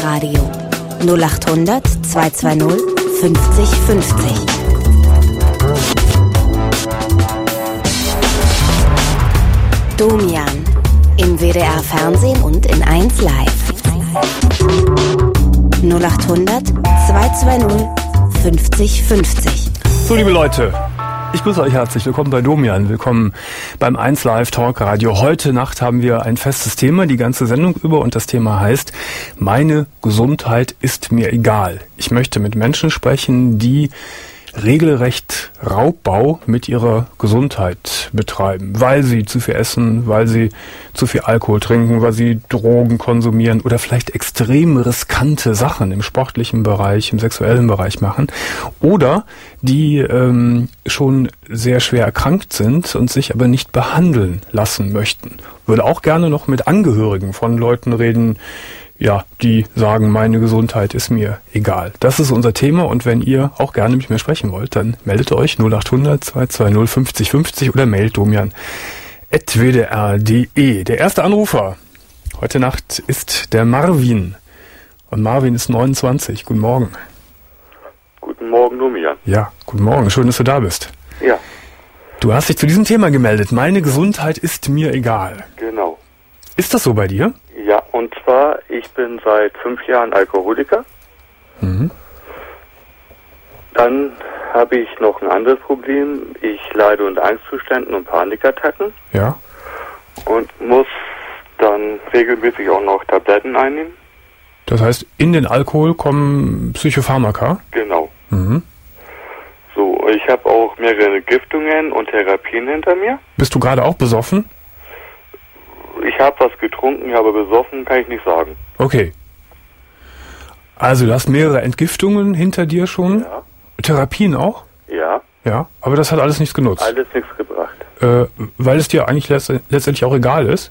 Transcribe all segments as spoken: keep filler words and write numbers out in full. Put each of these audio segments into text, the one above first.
Talkradio null acht hundert zweihundertzweißig fünfzig fünfzig. Domian im W D R Fernsehen und in eins Live. null acht hundert zweihundertzweißig fünfzig fünfzig. So, liebe Leute, ich grüße euch herzlich. Willkommen bei Domian. Willkommen beim eins Live Talkradio. Heute Nacht haben wir ein festes Thema, die ganze Sendung über, und das Thema heißt: Meine Gesundheit ist mir egal. Ich möchte mit Menschen sprechen, die regelrecht Raubbau mit ihrer Gesundheit betreiben, weil sie zu viel essen, weil sie zu viel Alkohol trinken, weil sie Drogen konsumieren oder vielleicht extrem riskante Sachen im sportlichen Bereich, im sexuellen Bereich machen, oder die ähm, schon sehr schwer erkrankt sind und sich aber nicht behandeln lassen möchten. Würde auch gerne noch mit Angehörigen von Leuten reden, ja, die sagen, meine Gesundheit ist mir egal. Das ist unser Thema, und wenn ihr auch gerne mit mir sprechen wollt, dann meldet euch null acht hundert zweihundertzweißig fünfzig fünfzig oder mailt domian at w d r punkt d e. Der erste Anrufer heute Nacht ist der Marvin. Und Marvin ist neunundzwanzig. Guten Morgen. Guten Morgen, Domian. Ja, guten Morgen. Schön, dass du da bist. Ja. Du hast dich zu diesem Thema gemeldet. Meine Gesundheit ist mir egal. Genau. Ist das so bei dir? Ja, und zwar, ich bin seit fünf Jahren Alkoholiker. Mhm. Dann habe ich noch ein anderes Problem. Ich leide unter Angstzuständen und Panikattacken. Ja. Und muss dann regelmäßig auch noch Tabletten einnehmen. Das heißt, in den Alkohol kommen Psychopharmaka? Genau. Mhm. So, ich habe auch mehrere Giftungen und Therapien hinter mir. Bist du gerade auch besoffen? Ich habe was getrunken, aber besoffen kann ich nicht sagen. Okay. Also du hast mehrere Entgiftungen hinter dir schon? Ja. Therapien auch? Ja. Ja, aber das hat alles nichts genutzt? Alles nichts gebracht. Äh, weil es dir eigentlich letzt- letztendlich auch egal ist?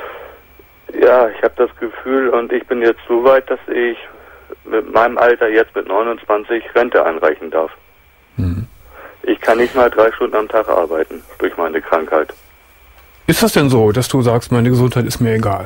Ja, ich habe das Gefühl, und ich bin jetzt so weit, dass ich mit meinem Alter jetzt mit neunundzwanzig Rente einreichen darf. Mhm. Ich kann nicht mal drei Stunden am Tag arbeiten durch meine Krankheit. Ist das denn so, dass du sagst, meine Gesundheit ist mir egal?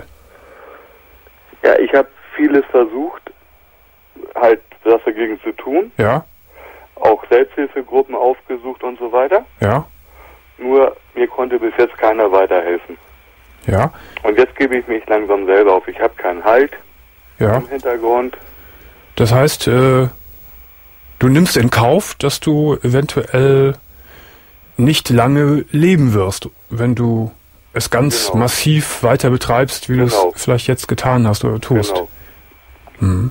Ja, ich habe vieles versucht, halt das dagegen zu tun. Ja? Auch Selbsthilfegruppen aufgesucht und so weiter. Ja? Nur mir konnte bis jetzt keiner weiterhelfen. Ja? Und jetzt gebe ich mich langsam selber auf. Ich habe keinen Halt Ja? im Hintergrund. Das heißt, äh, du nimmst in Kauf, dass du eventuell nicht lange leben wirst, wenn du es ganz Genau. massiv weiter betreibst, wie Genau. du es vielleicht jetzt getan hast oder tust. Genau. Mhm.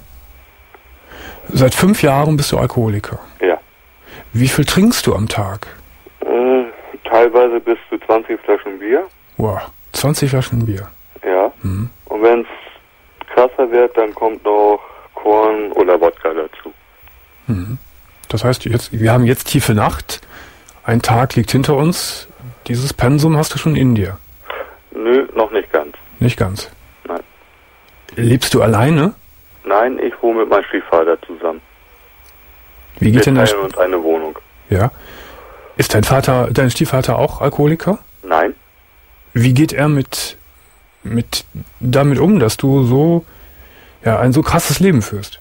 Seit fünf Jahren bist du Alkoholiker. Ja. Wie viel trinkst du am Tag? Äh, teilweise bis zu zwanzig Flaschen Bier. Wow, zwanzig Flaschen Bier. Ja. Mhm. Und wenn es krasser wird, dann kommt noch Korn oder Wodka dazu. Mhm. Das heißt, jetzt, wir haben jetzt tiefe Nacht. Ein Tag liegt hinter uns. Dieses Pensum hast du schon in dir. Nö, noch nicht ganz. Nicht ganz. Nein. Lebst du alleine? Nein, ich wohne mit meinem Stiefvater zusammen. Wie Wir geht denn teilen das? uns eine Wohnung. Ja. Ist dein Vater, dein Stiefvater auch Alkoholiker? Nein. Wie geht er mit, mit damit um, dass du so, ja, ein so krasses Leben führst?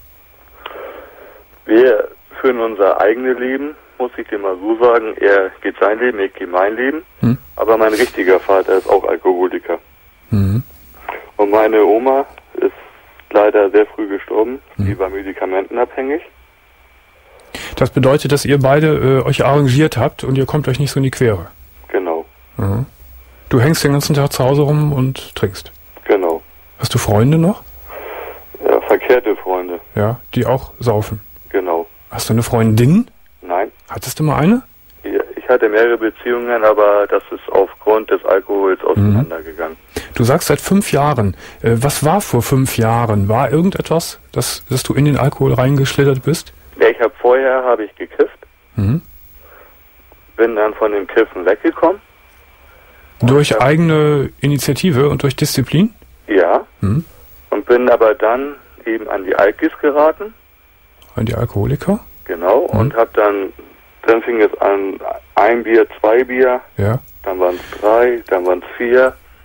Wir führen unser eigenes Leben, muss ich dir mal so sagen. Er geht sein Leben, ich gehe mein Leben. Hm? Aber mein richtiger Vater ist auch Alkoholiker. Mhm. Und meine Oma ist leider sehr früh gestorben. Hm. Die war medikamentenabhängig. Das bedeutet, dass ihr beide äh, euch arrangiert habt und ihr kommt euch nicht so in die Quere. Genau. Mhm. Du hängst den ganzen Tag zu Hause rum und trinkst. Genau. Hast du Freunde noch? Ja, verkehrte Freunde. Ja, die auch saufen. Genau. Hast du eine Freundin? Nein. Hattest du mal eine? Ich hatte mehrere Beziehungen, aber das ist aufgrund des Alkohols auseinandergegangen. Du sagst seit fünf Jahren. Äh, was war vor fünf Jahren? War irgendetwas, dass, dass du in den Alkohol reingeschlittert bist? Ja, ich habe vorher habe ich gekifft, Mhm. bin dann von dem Kiffen weggekommen. Durch ja. eigene Initiative und durch Disziplin? Ja. Mhm. Und bin aber dann eben an die Alkis geraten. An die Alkoholiker? Genau. Mhm. Und habe dann, dann fing es an, ein Bier, zwei Bier, Ja. dann waren es drei, dann waren es vier.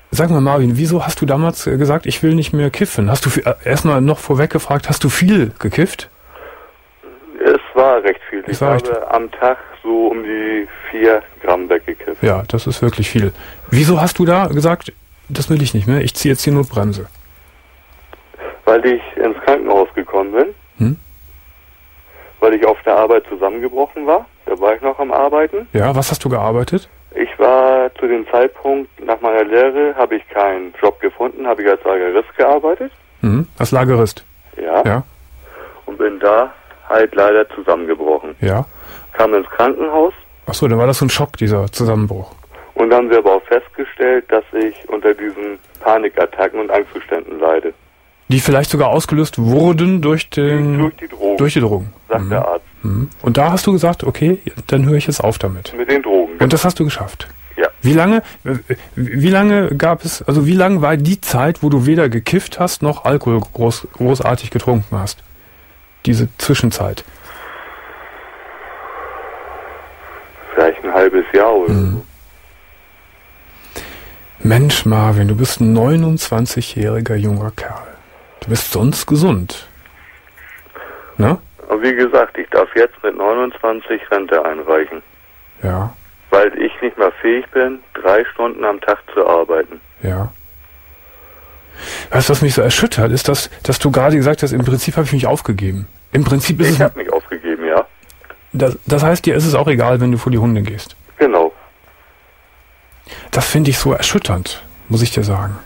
Sag mal, Marvin, wieso hast du damals gesagt, ich will nicht mehr kiffen? Hast du erstmal noch vorweg gefragt, hast du viel gekifft? Es war recht viel. Es ich war habe recht... am Tag so um die vier Gramm weggekifft. Ja, das ist wirklich viel. Wieso hast du da gesagt, das will ich nicht mehr, ich ziehe jetzt die Notbremse? Weil ich ins Krankenhaus gekommen bin. Hm? Weil ich auf der Arbeit zusammengebrochen war. Da war ich noch am Arbeiten. Ja, was hast du gearbeitet? Ich war zu dem Zeitpunkt, nach meiner Lehre, habe ich keinen Job gefunden, habe ich als Lagerist gearbeitet. Mhm. Als Lagerist? Ja. Ja. Und bin da halt leider zusammengebrochen. Ja. Kam ins Krankenhaus. Ach so, dann war das so ein Schock, dieser Zusammenbruch. Und dann haben sie aber auch festgestellt, dass ich unter diesen Panikattacken und Angstzuständen leide. Die vielleicht sogar ausgelöst wurden durch den... Durch die Drogen. Durch die Drogen. Sagt mhm. der Arzt. Mhm. Und da hast du gesagt, okay, dann höre ich jetzt auf damit. Mit den Drogen. Und das hast du geschafft? Ja. Wie lange, wie lange gab es, also wie lange war die Zeit, wo du weder gekifft hast, noch Alkohol groß, großartig getrunken hast? Diese Zwischenzeit? Vielleicht ein halbes Jahr oder mhm. so. Mensch, Marvin, du bist ein neunundzwanzigjähriger junger Kerl. Du bist sonst gesund. Ne? Und wie gesagt, ich darf jetzt mit neunundzwanzig Rente einreichen. Ja. Weil ich nicht mehr fähig bin, drei Stunden am Tag zu arbeiten. Ja. Weißt du, was mich so erschüttert, ist, dass, dass du gerade gesagt hast, im Prinzip habe ich mich aufgegeben. Im Prinzip ist ich es... Ich habe mich aufgegeben, ja. Das, das heißt, dir ist es auch egal, wenn du vor die Hunde gehst. Genau. Das finde ich so erschütternd, muss ich dir sagen.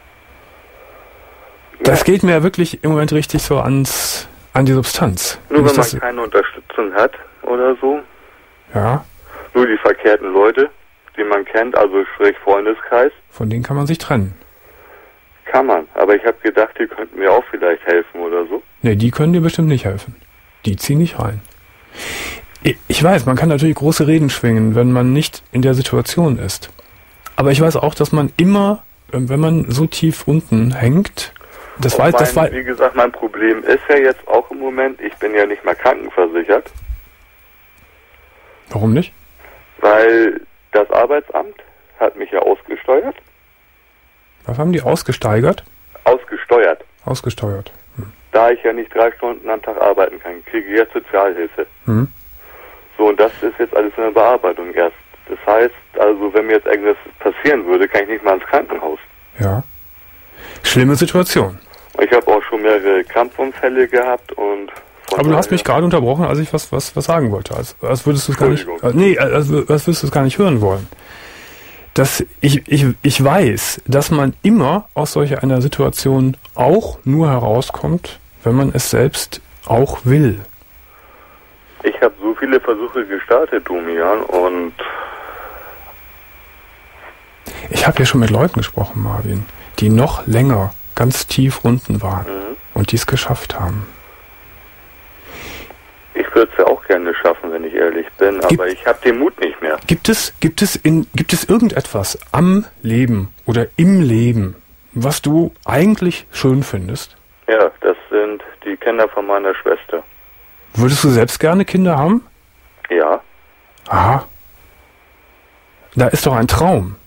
Das geht mir wirklich im Moment richtig so ans, an die Substanz. Nur wenn man das, keine Unterstützung hat oder so. Ja. Nur die verkehrten Leute, die man kennt, also sprich Freundeskreis. Von denen kann man sich trennen. Kann man, aber ich habe gedacht, die könnten mir auch vielleicht helfen oder so. Nee, die können dir bestimmt nicht helfen. Die ziehen nicht rein. Ich weiß, man kann natürlich große Reden schwingen, wenn man nicht in der Situation ist. Aber ich weiß auch, dass man immer, wenn man so tief unten hängt, das weiß, das war. Wie gesagt, mein Problem ist ja jetzt auch im Moment, ich bin ja nicht mehr krankenversichert. Warum nicht? Weil das Arbeitsamt hat mich ja ausgesteuert. Was haben die ausgesteigert? Ausgesteuert. Ausgesteuert. Hm. Da ich ja nicht drei Stunden am Tag arbeiten kann, kriege ich jetzt Sozialhilfe. Hm. So, und das ist jetzt alles in der Bearbeitung erst. Das heißt, also wenn mir jetzt irgendwas passieren würde, kann ich nicht mal ins Krankenhaus. Ja. Schlimme Situation. Ich habe auch schon mehrere Krampfunfälle gehabt und... Aber du hast mich gerade unterbrochen, als ich was, was, was sagen wollte. Als, als würdest du es gar nicht... Äh, nee, als, als würdest du es gar nicht hören wollen. Dass ich, ich, ich weiß, dass man immer aus solch einer Situation auch nur herauskommt, wenn man es selbst auch will. Ich habe so viele Versuche gestartet, Domian, und... Ich habe ja schon mit Leuten gesprochen, Marvin, die noch länger ganz tief unten waren mhm. und die es geschafft haben. Ich würde es ja auch gerne schaffen, wenn ich ehrlich bin, Gibt, aber ich habe den Mut nicht mehr. Gibt es, gibt es in, gibt es irgendetwas am Leben oder im Leben, was du eigentlich schön findest? Ja, das sind die Kinder von meiner Schwester. Würdest du selbst gerne Kinder haben? Ja. Aha. Da ist doch ein Traum.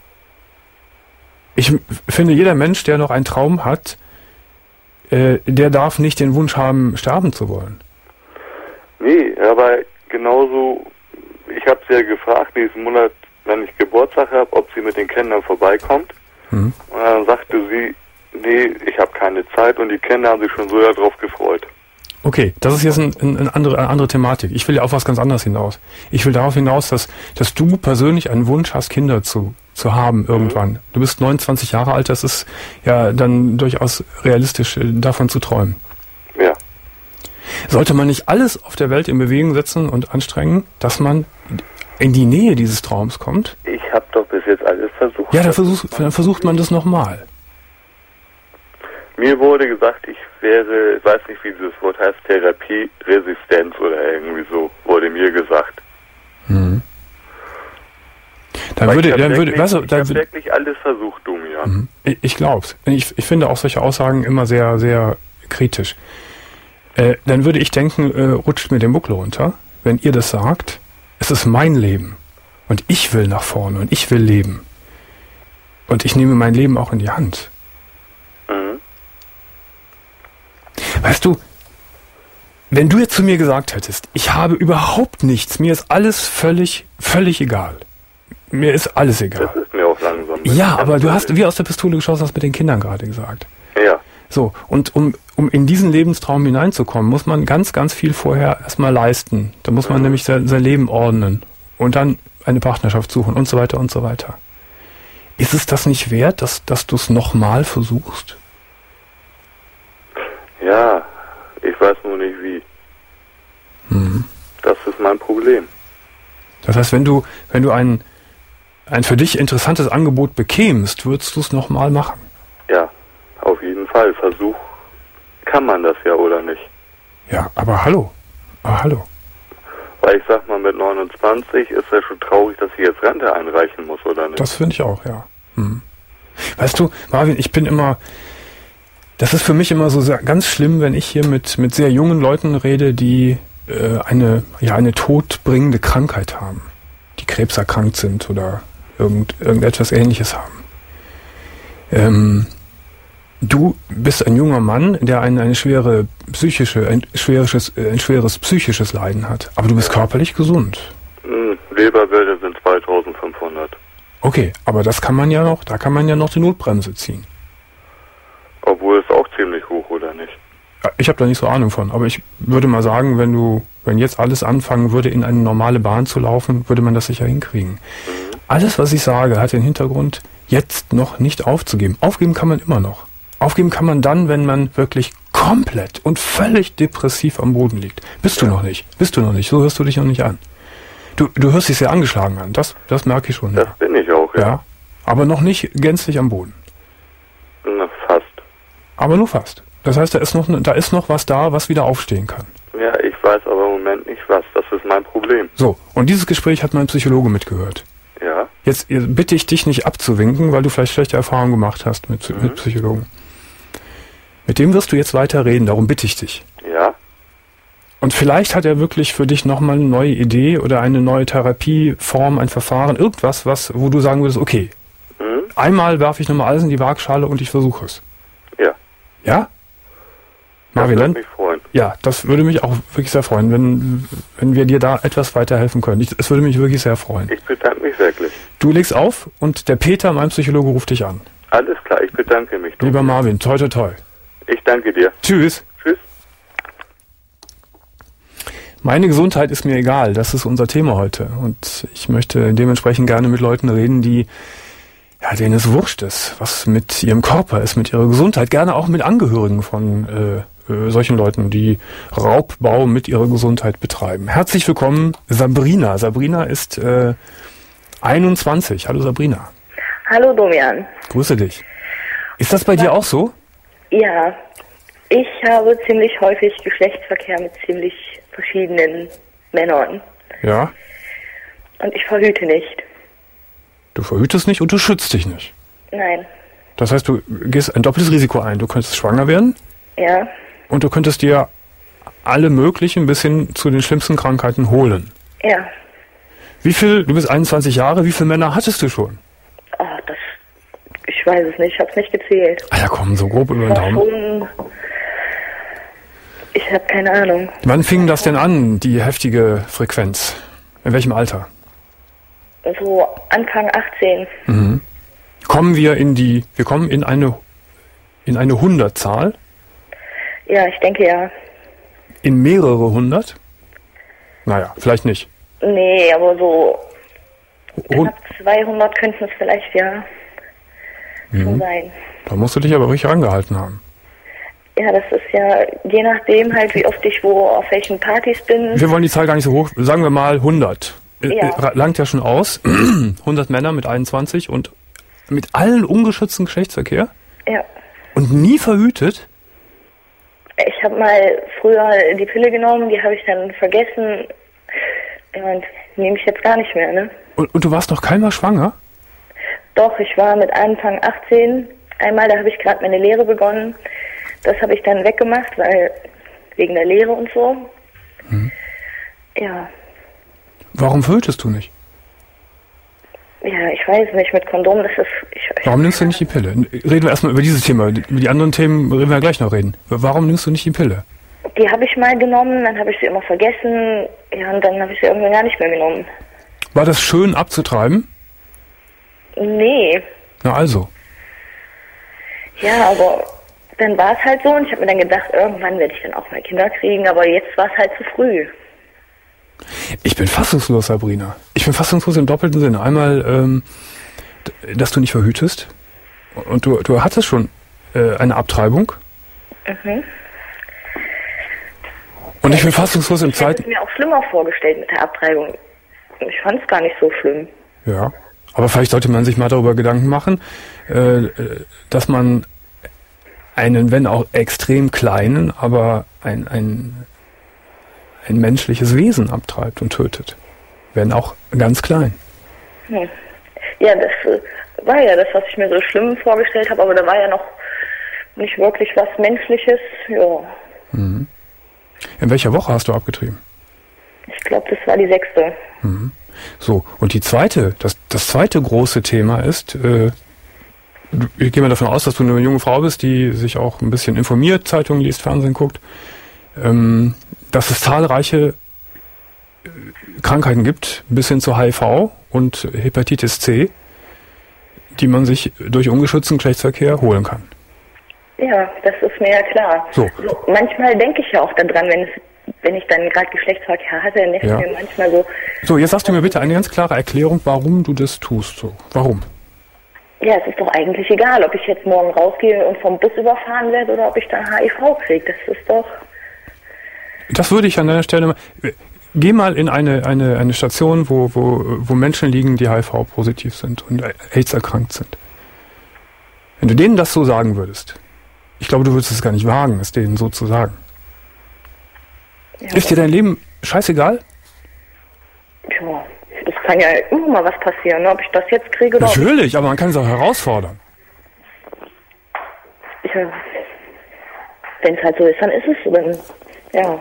Ich finde, jeder Mensch, der noch einen Traum hat, äh, der darf nicht den Wunsch haben, sterben zu wollen. Nee, aber genauso, ich habe sie ja gefragt, nächsten Monat, wenn ich Geburtstag habe, ob sie mit den Kindern vorbeikommt. Mhm. Und dann sagte sie, nee, ich habe keine Zeit, und die Kinder haben sich schon so darauf gefreut. Okay, das ist jetzt ein, ein, eine, andere, eine andere Thematik. Ich will ja auf was ganz anderes hinaus. Ich will darauf hinaus, dass, dass du persönlich einen Wunsch hast, Kinder zu, zu haben irgendwann. Mhm. Du bist neunundzwanzig Jahre alt, das ist ja dann durchaus realistisch, davon zu träumen. Ja. Sollte man nicht alles auf der Welt in Bewegung setzen und anstrengen, dass man in die Nähe dieses Traums kommt? Ich habe doch bis jetzt alles versucht. Ja, dann, versuch, dann versucht man das nochmal. Mir wurde gesagt, ich wäre, ich weiß nicht, wie dieses Wort heißt, Therapieresistenz oder irgendwie so, wurde mir gesagt. Mhm. Dann Weil würde, ich dann wirklich, würde, weißt du, ich dann habe würde, wirklich alles versucht, Domian. Mhm. Ich, ich glaub's. Ich, ich finde auch solche Aussagen immer sehr, sehr kritisch. Äh, dann würde ich denken, äh, rutscht mir den Buckel runter, wenn ihr das sagt. Es ist mein Leben und ich will nach vorne und ich will leben. Und ich nehme mein Leben auch in die Hand. Mhm. Weißt du, wenn du jetzt zu mir gesagt hättest, ich habe überhaupt nichts, mir ist alles völlig, völlig egal. Mir ist alles egal. Das ist mir auch langsam. Ja, aber du hast wie aus der Pistole geschossen, hast mit den Kindern gerade gesagt. Ja. So, und um, um in diesen Lebenstraum hineinzukommen, muss man ganz, ganz viel vorher erstmal leisten. Da muss man mhm. nämlich sein, sein Leben ordnen und dann eine Partnerschaft suchen und so weiter und so weiter. Ist es das nicht wert, dass, dass du es nochmal versuchst? Ja, ich weiß nur nicht wie. Mhm. Das ist mein Problem. Das heißt, wenn du, wenn du ein, ein für dich interessantes Angebot bekämst, würdest du es nochmal machen? Ja, auf jeden Fall. Versuch kann man das ja, oder nicht? Ja, aber hallo. Aber hallo. Weil ich sag mal, mit neunundzwanzig ist ja schon traurig, dass ich jetzt Rente einreichen muss, oder nicht? Das finde ich auch, ja. Hm. Weißt du, Marvin, ich bin immer, das ist für mich immer so sehr, ganz schlimm, wenn ich hier mit, mit sehr jungen Leuten rede, die äh, eine, ja, eine todbringende Krankheit haben, die krebserkrankt sind oder irgend, irgendetwas Ähnliches haben. Ähm, du bist ein junger Mann, der eine, eine schwere psychische, ein schweres, ein schweres psychisches Leiden hat, aber du bist körperlich gesund. Hm, Leberwerte sind zweitausendfünfhundert. Okay, aber das kann man ja noch, da kann man ja noch die Notbremse ziehen. Obwohl es auch ziemlich hoch, oder nicht? Ich habe da nicht so Ahnung von, aber ich würde mal sagen, wenn du, wenn jetzt alles anfangen würde, in eine normale Bahn zu laufen, würde man das sicher hinkriegen. Mhm. Alles, was ich sage, hat den Hintergrund, jetzt noch nicht aufzugeben. Aufgeben kann man immer noch. Aufgeben kann man dann, wenn man wirklich komplett und völlig depressiv am Boden liegt. Bist du noch nicht. Bist du noch nicht. So hörst du dich noch nicht an. Du, du hörst dich sehr angeschlagen an. Das, das merke ich schon. Das ja. bin ich auch, ja. ja. Aber noch nicht gänzlich am Boden. Na, fast. Aber nur fast. Das heißt, da ist noch, da ist noch was da, was wieder aufstehen kann. Ja, ich weiß aber im Moment nicht was. Das ist mein Problem. So, und dieses Gespräch hat mein Psychologe mitgehört. Ja. Jetzt bitte ich dich nicht abzuwinken, weil du vielleicht schlechte Erfahrungen gemacht hast mit, mhm. mit Psychologen. Mit dem wirst du jetzt weiter reden, darum bitte ich dich. Ja. Und vielleicht hat er wirklich für dich nochmal eine neue Idee oder eine neue Therapieform, ein Verfahren, irgendwas, was, wo du sagen würdest, okay, mhm. einmal werfe ich nochmal alles in die Waagschale und ich versuche es. Ja. Ja? Marvin, das würde mich freuen. Ja, das würde mich auch wirklich sehr freuen, wenn, wenn wir dir da etwas weiterhelfen können. Ich, es würde mich wirklich sehr freuen. Ich bedanke mich wirklich. Du legst auf und der Peter, mein Psychologe, ruft dich an. Alles klar, ich bedanke mich. Lieber Marvin, toi toi toi. Ich danke dir. Tschüss. Tschüss. Meine Gesundheit ist mir egal, das ist unser Thema heute. Und ich möchte dementsprechend gerne mit Leuten reden, die, ja, denen es wurscht ist, was mit ihrem Körper ist, mit ihrer Gesundheit. Gerne auch mit Angehörigen von äh, äh, solchen Leuten, die Raubbau mit ihrer Gesundheit betreiben. Herzlich willkommen, Sabrina. Sabrina ist äh, einundzwanzig. Hallo Sabrina. Hallo Domian. Grüße dich. Ist das bei dir auch so? Ja, ich habe ziemlich häufig Geschlechtsverkehr mit ziemlich verschiedenen Männern. Ja. Und ich verhüte nicht. Du verhütest nicht und du schützt dich nicht. Nein. Das heißt, du gehst ein doppeltes Risiko ein. Du könntest schwanger werden. Ja. Und du könntest dir alle möglichen bis hin zu den schlimmsten Krankheiten holen. Ja. Wie viel, du bist einundzwanzig Jahre, wie viele Männer hattest du schon? Oh, das, ich weiß es nicht, ich habe es nicht gezählt. Ah ja, komm, so grob über den Daumen. Schon, ich habe keine Ahnung. Wann fing das denn an, die heftige Frequenz? In welchem Alter? So Anfang achtzehn. Mhm. Kommen wir in die, wir kommen in eine, in eine Hundertzahl? Ja, ich denke ja. In mehrere hundert? Naja, vielleicht nicht. Nee, aber so knapp zweihundert könnten es vielleicht ja mhm. schon sein. Da musst du dich aber richtig rangehalten haben. Ja, das ist ja je nachdem halt, wie oft ich wo auf welchen Partys bin. Wir wollen die Zahl gar nicht so hoch, sagen wir mal hundert. Ja. Langt ja schon aus. hundert Männer mit einundzwanzig und mit allen ungeschützten Geschlechtsverkehr? Ja. Und nie verhütet? Ich habe mal früher die Pille genommen, die habe ich dann vergessen. Ja, und nehme ich jetzt gar nicht mehr, ne? Und, und du warst noch keinmal schwanger? Doch, ich war mit Anfang achtzehn. Einmal, da habe ich gerade meine Lehre begonnen. Das habe ich dann weggemacht, weil wegen der Lehre und so. Hm. Ja. Warum verhütest du nicht? Ja, ich weiß nicht, mit Kondom, das ist... Ich, ich Warum nimmst du nicht die Pille? Reden wir erstmal über dieses Thema. Über die anderen Themen reden wir ja gleich noch reden. Warum nimmst du nicht die Pille? Die habe ich mal genommen, dann habe ich sie immer vergessen. Ja, und dann habe ich sie irgendwann gar nicht mehr genommen. War das schön abzutreiben? Nee. Na also. Ja, aber dann war es halt so und ich habe mir dann gedacht, irgendwann werde ich dann auch mal Kinder kriegen, aber jetzt war es halt zu früh. Ich bin fassungslos, Sabrina. Ich bin fassungslos im doppelten Sinne. Einmal, ähm, dass du nicht verhütest und du, du hattest schon äh, eine Abtreibung. Mhm. Und ich bin fassungslos im Ich hätte Zeit... es mir auch schlimmer vorgestellt mit der Abtreibung. Ich fand es gar nicht so schlimm. Ja, aber vielleicht sollte man sich mal darüber Gedanken machen, äh, dass man einen, wenn auch extrem kleinen, aber ein, ein, ein menschliches Wesen abtreibt und tötet. Wenn auch ganz klein. Hm. Ja, das äh, war ja das, was ich mir so schlimm vorgestellt habe, aber da war ja noch nicht wirklich was Menschliches. Ja. Mhm. In welcher Woche hast du abgetrieben? Ich glaube, das war die sechste. Mhm. So, und die zweite, das, das zweite große Thema ist, äh, ich gehe mal davon aus, dass du eine junge Frau bist, die sich auch ein bisschen informiert, Zeitungen liest, Fernsehen guckt, ähm, dass es zahlreiche Krankheiten gibt, bis hin zu H I V und Hepatitis C, die man sich durch ungeschützten Geschlechtsverkehr holen kann. Ja, das ist mir ja klar. So. So, manchmal denke ich ja auch daran, wenn es, wenn ich dann gerade Geschlechtsverkehr hatte, dann denke Ja. ich mir manchmal so... So, jetzt sagst du mir bitte eine ganz klare Erklärung, warum du das tust. So, warum? Ja, es ist doch eigentlich egal, ob ich jetzt morgen rausgehe und vom Bus überfahren werde oder ob ich dann H I V kriege. Das ist doch... Das würde ich an deiner Stelle mal... Geh mal in eine, eine, eine Station, wo, wo, wo Menschen liegen, die H I V-positiv sind und AIDS erkrankt sind. Wenn du denen das so sagen würdest, ich glaube, du würdest es gar nicht wagen, es denen so zu sagen. Ja, Ist dir dein Leben scheißegal? Tja, das kann ja immer mal was passieren, ne? Ob ich das jetzt kriege oder... Natürlich, aber man kann es auch herausfordern. Ja, wenn es halt so ist, dann ist es so. Dann, ja.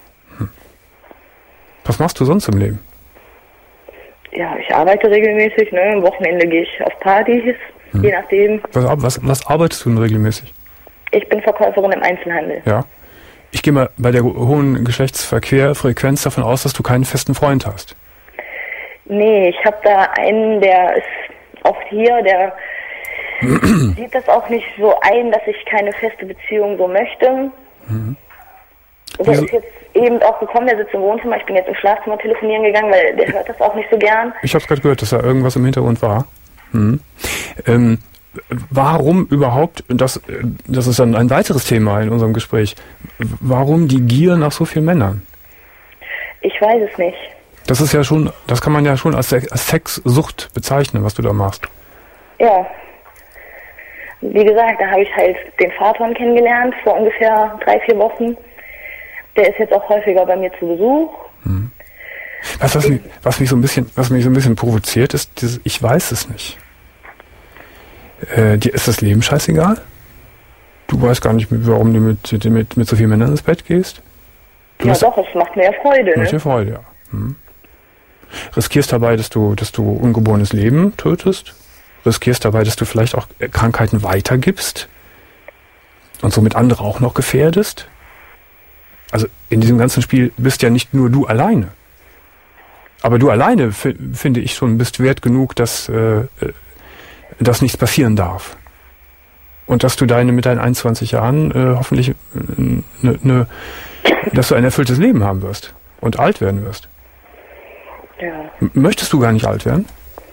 Was machst du sonst im Leben? Ja, ich arbeite regelmäßig, ne? Am Wochenende gehe ich auf Partys, hm. je nachdem. Was, was, was arbeitest du denn regelmäßig? Ich bin Verkäuferin im Einzelhandel. Ja. Ich gehe mal bei der hohen Geschlechtsverkehrfrequenz davon aus, dass du keinen festen Freund hast. Nee, ich habe da einen, der ist oft hier, der sieht das auch nicht so ein, dass ich keine feste Beziehung so möchte. Mhm. Der ist jetzt eben auch gekommen, der sitzt im Wohnzimmer, ich bin jetzt im Schlafzimmer telefonieren gegangen, weil der hört das auch nicht so gern. Ich habe es gerade gehört, dass da irgendwas im Hintergrund war. Mhm. Ähm, warum überhaupt, das, das ist dann ein weiteres Thema in unserem Gespräch, warum die Gier nach so vielen Männern? Ich weiß es nicht. Das ist ja schon, das kann man ja schon als, als Sexsucht bezeichnen, was du da machst. Ja. Wie gesagt, da habe ich halt den Vater kennengelernt vor ungefähr drei, vier Wochen. Der ist jetzt auch häufiger bei mir zu Besuch. Hm. Was, was, mich, was mich so ein bisschen, was mich so ein bisschen provoziert, ist dieses, ich weiß es nicht. Äh, dir ist das Leben scheißegal? Du weißt gar nicht, warum du mit, mit, mit so vielen Männern ins Bett gehst? Du ja doch, es macht mir ja Freude. Macht dir Freude, ja. Hm. Riskierst dabei, dass du, dass du ungeborenes Leben tötest? Riskierst dabei, dass du vielleicht auch Krankheiten weitergibst? Und somit andere auch noch gefährdest? Also in diesem ganzen Spiel bist ja nicht nur du alleine. Aber du alleine, f- finde ich schon, bist wert genug, dass, äh, dass nichts passieren darf. Und dass du deine mit deinen einundzwanzig Jahren äh, hoffentlich äh, ne, ne, dass du ein erfülltes Leben haben wirst und alt werden wirst. Ja. M- möchtest du gar nicht alt werden?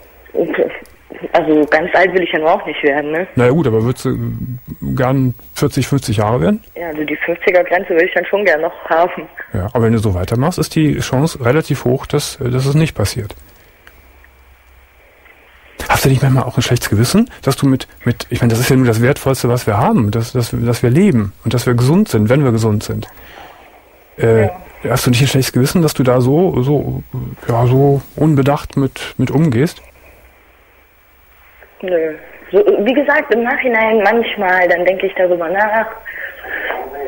Also ganz alt will ich ja nur auch nicht werden, ne? Naja gut, aber würdest du gern vierzig, fünfzig Jahre werden? Ja, also die fünfziger-Grenze würde ich dann schon gern noch haben. Ja, aber wenn du so weitermachst, ist die Chance relativ hoch, dass, dass es nicht passiert. Hast du nicht manchmal auch ein schlechtes Gewissen, dass du mit, mit ich meine, das ist ja nur das Wertvollste, was wir haben, dass, dass, dass wir leben und dass wir gesund sind, wenn wir gesund sind. Äh, ja. Hast du nicht ein schlechtes Gewissen, dass du da so, so, ja, so unbedacht mit, mit umgehst? Nö. So, wie gesagt, im Nachhinein manchmal, dann denke ich darüber nach.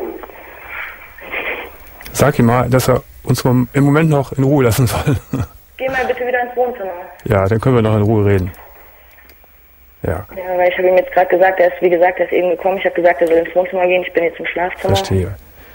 Sag ihm mal, dass er uns im Moment noch in Ruhe lassen soll. Geh mal bitte wieder ins Wohnzimmer. Ja, dann können wir noch in Ruhe reden. Ja. Ja, weil ich habe ihm jetzt gerade gesagt, er ist, wie gesagt, er ist eben gekommen. Ich habe gesagt, er soll ins Wohnzimmer gehen. Ich bin jetzt im Schlafzimmer. Verstehe.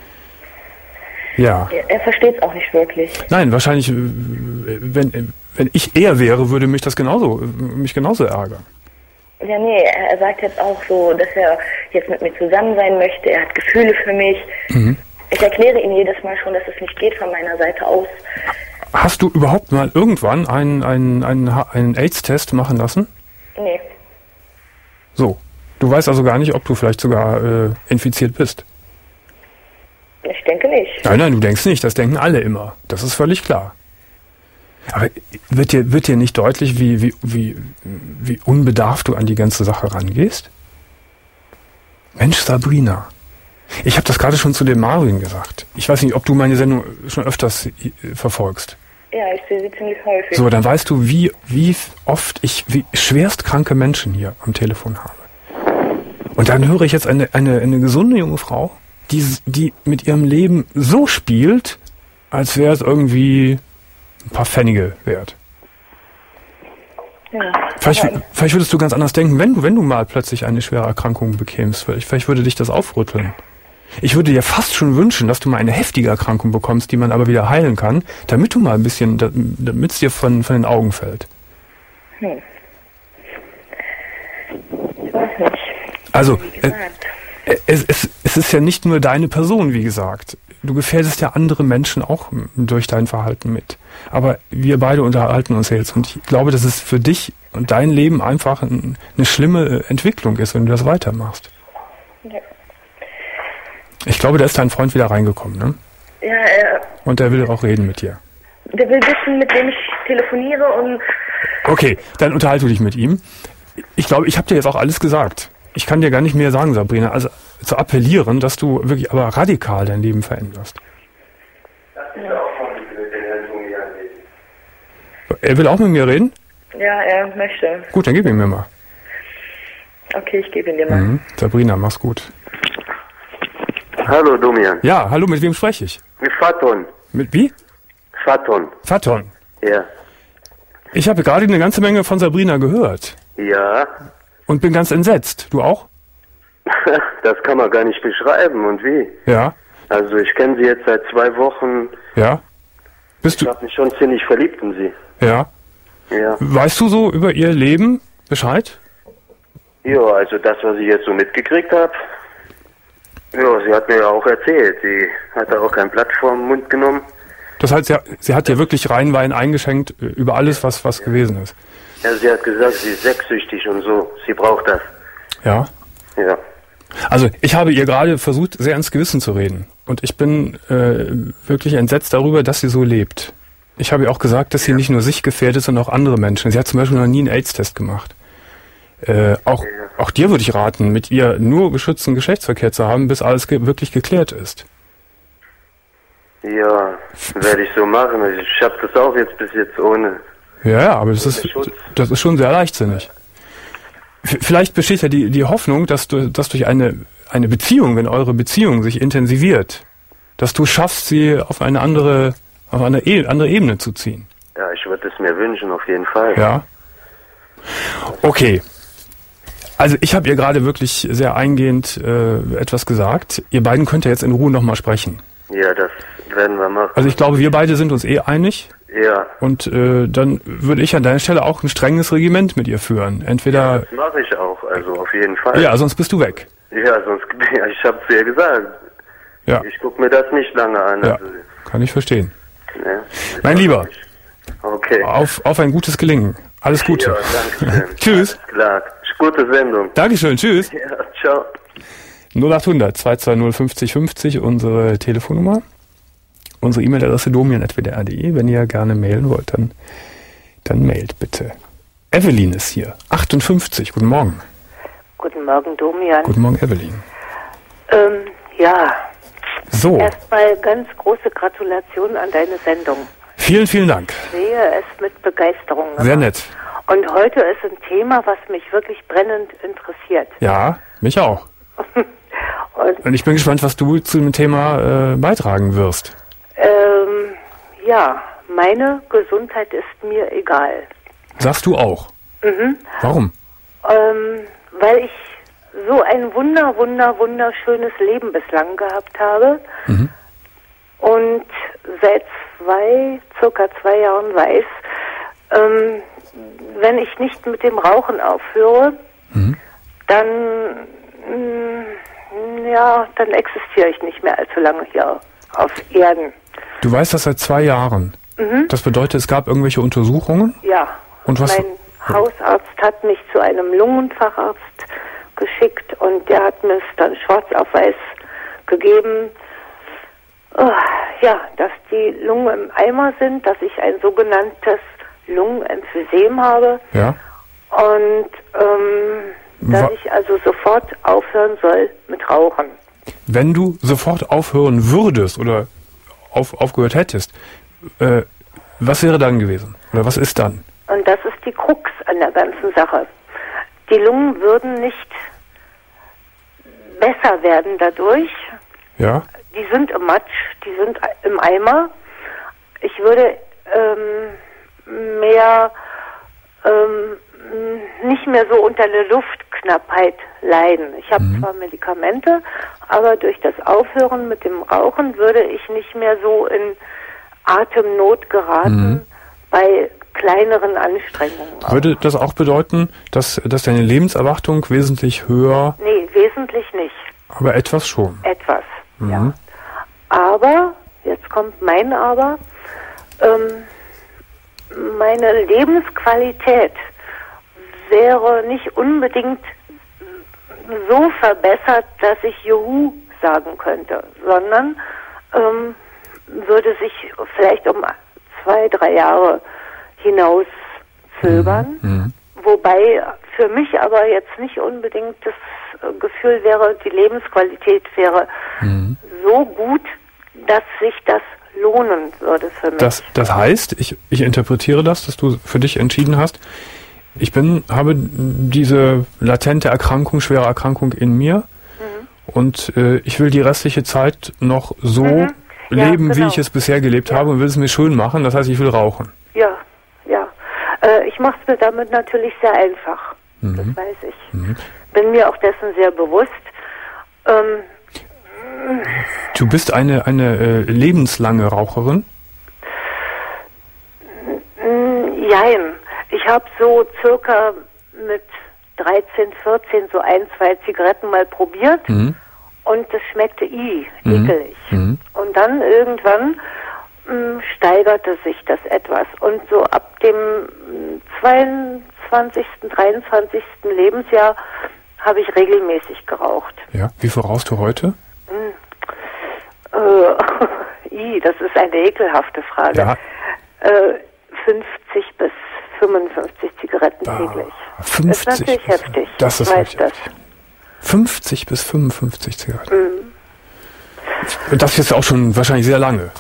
Ja. Er, er versteht es auch nicht wirklich. Nein, wahrscheinlich, wenn, wenn ich er wäre, würde mich das genauso, mich genauso ärgern. Ja, nee, er, er sagt jetzt auch so, dass er jetzt mit mir zusammen sein möchte. Er hat Gefühle für mich. Mhm. Ich erkläre ihm jedes Mal schon, dass es nicht geht von meiner Seite aus. Hast du überhaupt mal irgendwann einen, einen, einen, einen AIDS-Test machen lassen? Nee. So. Du weißt also gar nicht, ob du vielleicht sogar äh, infiziert bist. Ich denke nicht. Nein, nein, du denkst nicht. Das denken alle immer. Das ist völlig klar. Aber wird dir, wird dir nicht deutlich, wie, wie, wie, wie unbedarft du an die ganze Sache rangehst? Mensch, Sabrina. Ich habe das gerade schon zu dem Marvin gesagt. Ich weiß nicht, ob du meine Sendung schon öfters verfolgst. Ja, ich sehe sie ziemlich häufig. So, dann weißt du, wie, wie oft ich wie schwerst kranke Menschen hier am Telefon habe. Und dann höre ich jetzt eine, eine, eine gesunde junge Frau, die, die mit ihrem Leben so spielt, als wäre es irgendwie ein paar Pfennige wert. Ja, vielleicht, vielleicht würdest du ganz anders denken, wenn du, wenn du mal plötzlich eine schwere Erkrankung bekämst. Vielleicht, vielleicht würde dich das aufrütteln. Ich würde dir fast schon wünschen, dass du mal eine heftige Erkrankung bekommst, die man aber wieder heilen kann, damit du mal ein bisschen, damit es dir von, von den Augen fällt. Hm. Ich weiß nicht. Also, äh, es, es, es ist ja nicht nur deine Person, wie gesagt. Du gefährdest ja andere Menschen auch durch dein Verhalten mit. Aber wir beide unterhalten uns jetzt und ich glaube, dass es für dich und dein Leben einfach ein, eine schlimme Entwicklung ist, wenn du das weitermachst. Ja. Ich glaube, da ist dein Freund wieder reingekommen, ne? Ja, er... Und der will auch reden mit dir. Der will wissen, mit wem ich telefoniere und... Okay, dann unterhalte du dich mit ihm. Ich glaube, ich habe dir jetzt auch alles gesagt. Ich kann dir gar nicht mehr sagen, Sabrina. Also zu appellieren, dass du wirklich aber radikal dein Leben veränderst. Ja. Er will auch mit mir reden? Ja, er möchte. Gut, dann gib ihn mir mal. Okay, ich gebe ihn dir mal. Mhm. Sabrina, mach's gut. Hallo, Domian. Ja, hallo, mit wem spreche ich? Mit Faton. Mit wie? Faton. Faton. Ja. Ich habe gerade eine ganze Menge von Sabrina gehört. Ja. Und bin ganz entsetzt. Du auch? Das kann man gar nicht beschreiben. Und wie? Ja. Also ich kenne sie jetzt seit zwei Wochen. Ja. Bist ich du? habe mich schon ziemlich verliebt in sie. Ja. Ja. Weißt du so über ihr Leben Bescheid? Ja, also das, was ich jetzt so mitgekriegt habe. Ja, sie hat mir ja auch erzählt. Sie hat da auch kein Blatt vorm Mund genommen. Das heißt, sie, sie hat dir wirklich rein Wein eingeschenkt über alles, was, was gewesen ist. Ja, sie hat gesagt, sie ist sexsüchtig und so. Sie braucht das. Ja. Ja. Also ich habe ihr gerade versucht, sehr ins Gewissen zu reden. Und ich bin äh, wirklich entsetzt darüber, dass sie so lebt. Ich habe ihr auch gesagt, dass sie ja. nicht nur sich gefährdet, sondern auch andere Menschen. Sie hat zum Beispiel noch nie einen AIDS-Test gemacht. Äh, auch, ja. auch dir würde ich raten, mit ihr nur geschützten Geschlechtsverkehr zu haben, bis alles ge- wirklich geklärt ist. Ja, werde ich so machen. Ich habe das auch jetzt bis jetzt ohne. Ja, ja, aber das ist, das ist schon sehr leichtsinnig. V- vielleicht besteht ja die, die Hoffnung, dass du, dass durch eine, eine Beziehung, wenn eure Beziehung sich intensiviert, dass du schaffst, sie auf eine andere, auf eine e- andere Ebene zu ziehen. Ja, ich würde es mir wünschen, auf jeden Fall. Ja. Okay. Also ich habe ihr gerade wirklich sehr eingehend äh, etwas gesagt. Ihr beiden könnt ja jetzt in Ruhe nochmal sprechen. Ja, das werden wir machen. Also ich glaube, wir beide sind uns eh einig. Ja. Und äh, dann würde ich an deiner Stelle auch ein strenges Regiment mit ihr führen. Entweder. Ja, das mache ich auch, also auf jeden Fall. Ja, sonst bist du weg. Ja, sonst, ja, ich habe es ja gesagt. Ja. Ich gucke mir das nicht lange an. Ja, also, kann ich verstehen. Ne, mein Lieber, okay. auf, auf ein gutes Gelingen. Alles Gute. Ja, danke schön. Tschüss. Alles klar. Gute Sendung. Dankeschön, tschüss. Ja, ciao. null achthundert zwei zwei null fünfzig fünfzig, unsere Telefonnummer. Unsere E-Mail-Adresse domian at w d r punkt d e. Wenn ihr gerne mailen wollt, dann, dann mailt bitte. Evelyn ist hier, achtundfünfzig. Guten Morgen. Guten Morgen, Domian. Guten Morgen, Evelyn. Ähm, ja. So. Erstmal ganz große Gratulation an deine Sendung. Vielen, vielen Dank. Ich sehe es mit Begeisterung. Sehr nett. Und heute ist ein Thema, was mich wirklich brennend interessiert. Ja, mich auch. Und, Und ich bin gespannt, was du zu dem Thema äh, beitragen wirst. Ähm, ja, meine Gesundheit ist mir egal. Sagst du auch? Mhm. Warum? Ähm, weil ich so ein wunder, wunder, wunderschönes Leben bislang gehabt habe. Mhm. Und seit zwei, circa zwei Jahren weiß, ähm, wenn ich nicht mit dem Rauchen aufhöre, mhm. dann, mh, ja, dann existiere ich nicht mehr allzu lange hier auf Erden. Du weißt das seit zwei Jahren? Mhm. Das bedeutet, es gab irgendwelche Untersuchungen? Ja. Und was? Mein Hausarzt hat mich zu einem Lungenfacharzt geschickt und der hat mir es dann schwarz auf weiß gegeben, oh, ja, dass die Lungen im Eimer sind, dass ich ein sogenanntes Lungenemphysem habe. Ja. Und ähm, dass Wa- ich also sofort aufhören soll mit Rauchen. Wenn du sofort aufhören würdest oder auf, aufgehört hättest, äh, was wäre dann gewesen? Oder was ist dann? Und das ist die Krux an der ganzen Sache. Die Lungen würden nicht besser werden dadurch. Ja. Die sind im Matsch, die sind im Eimer. Ich würde ähm, mehr ähm, nicht mehr so unter der Luftknappheit leiden. Ich habe mhm. zwar Medikamente, aber durch das Aufhören mit dem Rauchen würde ich nicht mehr so in Atemnot geraten mhm. bei kleineren Anstrengungen. Auch. Würde das auch bedeuten, dass, dass deine Lebenserwartung wesentlich höher... Nee, wesentlich nicht. Aber etwas schon. Etwas, mhm. ja. Aber, jetzt kommt mein Aber, ähm, meine Lebensqualität wäre nicht unbedingt so verbessert, dass ich Juhu sagen könnte, sondern ähm, würde sich vielleicht um zwei, drei Jahre hinaus zögern, mhm. wobei für mich aber jetzt nicht unbedingt das Gefühl wäre, die Lebensqualität wäre mhm. so gut, dass sich das lohnen würde für mich. Das, das heißt, ich, ich interpretiere das, dass du für dich entschieden hast, ich bin, habe diese latente Erkrankung, schwere Erkrankung in mir mhm. und äh, ich will die restliche Zeit noch so mhm. ja, leben, genau. wie ich es bisher gelebt ja. habe und will es mir schön machen, das heißt, ich will rauchen. Ja, ja. Äh, ich mache es mir damit natürlich sehr einfach, mhm. das weiß ich. Mhm. Bin mir auch dessen sehr bewusst. Ähm, du bist eine, eine äh, lebenslange Raucherin? Jein. Ich habe so circa mit dreizehn, vierzehn so ein, zwei Zigaretten mal probiert mhm. und das schmeckte i, mhm. ekelig. Mhm. Und dann irgendwann mh, steigerte sich das etwas. Und so ab dem zweiundzwanzigsten, dreiundzwanzigsten Lebensjahr habe ich regelmäßig geraucht. Ja, wie viel rauchst du heute? Hm. Äh, i, das ist eine ekelhafte Frage. Ja. Äh, fünfzig bis fünfundfünfzig Zigaretten ah, täglich. fünfzig Das ist natürlich bis, heftig. Das ist ich weiß richtig das. fünfzig bis fünfundfünfzig Zigaretten. Mhm. Das ist auch schon wahrscheinlich sehr lange.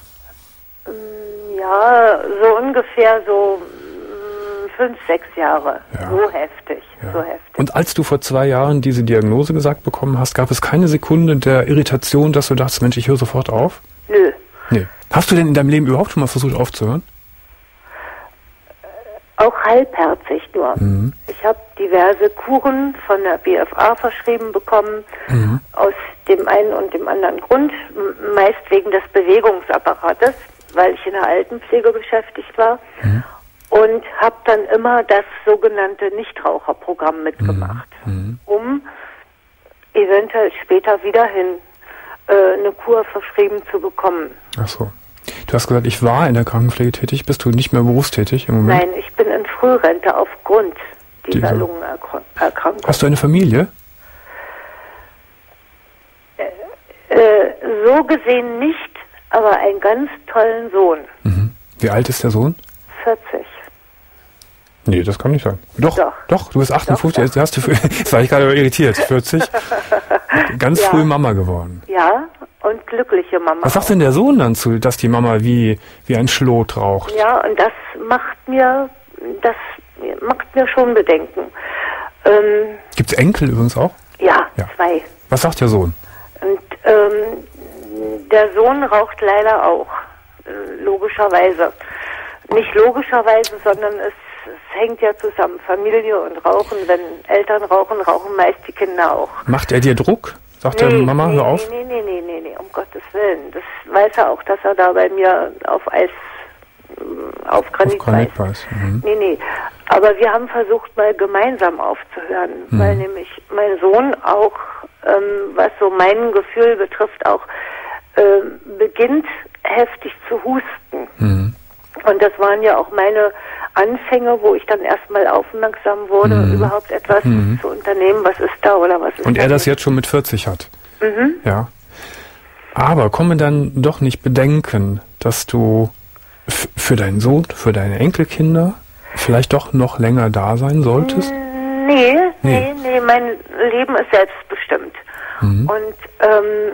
Ja, so ungefähr so fünf, sechs Jahre. Ja. So heftig, ja. so heftig. Und als du vor zwei Jahren diese Diagnose gesagt bekommen hast, gab es keine Sekunde der Irritation, dass du dachtest, Mensch, ich höre sofort auf? Nö. Nee. Hast du denn in deinem Leben überhaupt schon mal versucht aufzuhören? Auch halbherzig nur. Mhm. Ich habe diverse Kuren von der B F A verschrieben bekommen, mhm. aus dem einen und dem anderen Grund, meist wegen des Bewegungsapparates, weil ich in der Altenpflege beschäftigt war. Mhm. Und habe dann immer das sogenannte Nichtraucherprogramm mitgemacht, mhm. um eventuell später wieder hin äh, eine Kur verschrieben zu bekommen. Ach so. Du hast gesagt, ich war in der Krankenpflege tätig. Bist du nicht mehr berufstätig im Moment? Nein, ich bin in Frührente aufgrund dieser Diese. Lungenerkrankung. Hast du eine Familie? Äh, äh, so gesehen nicht, aber einen ganz tollen Sohn. Mhm. Wie alt ist der Sohn? vierzig. Nee, das kann nicht sein. Doch, doch, doch du bist achtundfünfzig, doch, doch. Hast du, jetzt war ich gerade irritiert, vierzig. Ganz ja. früh Mama geworden. Ja, und glückliche Mama. Was sagt denn der Sohn dann zu, dass die Mama wie, wie ein Schlot raucht? Ja, und das macht mir, das macht mir schon Bedenken. Ähm, Gibt's Enkel übrigens auch? Ja, ja, zwei. Was sagt der Sohn? Und ähm, der Sohn raucht leider auch, äh, logischerweise. Nicht logischerweise, sondern es, es hängt ja zusammen. Familie und Rauchen, wenn Eltern rauchen, rauchen meist die Kinder auch. Macht er dir Druck? Sagt nee, er, Mama, nee, hör auf? Nee, nee, nee, nee, nee, um Gottes Willen. Das weiß er auch, dass er da bei mir auf Eis, auf Granit, auf Granit weiß. Mhm. Nee, nee. Aber wir haben versucht, mal gemeinsam aufzuhören, mhm. weil nämlich mein Sohn auch, ähm, was so mein Gefühl betrifft, auch ähm, beginnt heftig zu husten. Mhm. Und das waren ja auch meine Anfänge, wo ich dann erstmal aufmerksam wurde, mhm. überhaupt etwas mhm. zu unternehmen. Was ist da oder was ist Und er da das nicht? jetzt schon mit vierzig hat. Mhm. Ja. Aber kommen dann doch nicht Bedenken, dass du f- für deinen Sohn, für deine Enkelkinder vielleicht doch noch länger da sein solltest? Nee, nee, nee, nee, mein Leben ist selbstbestimmt. Mhm. Und ähm,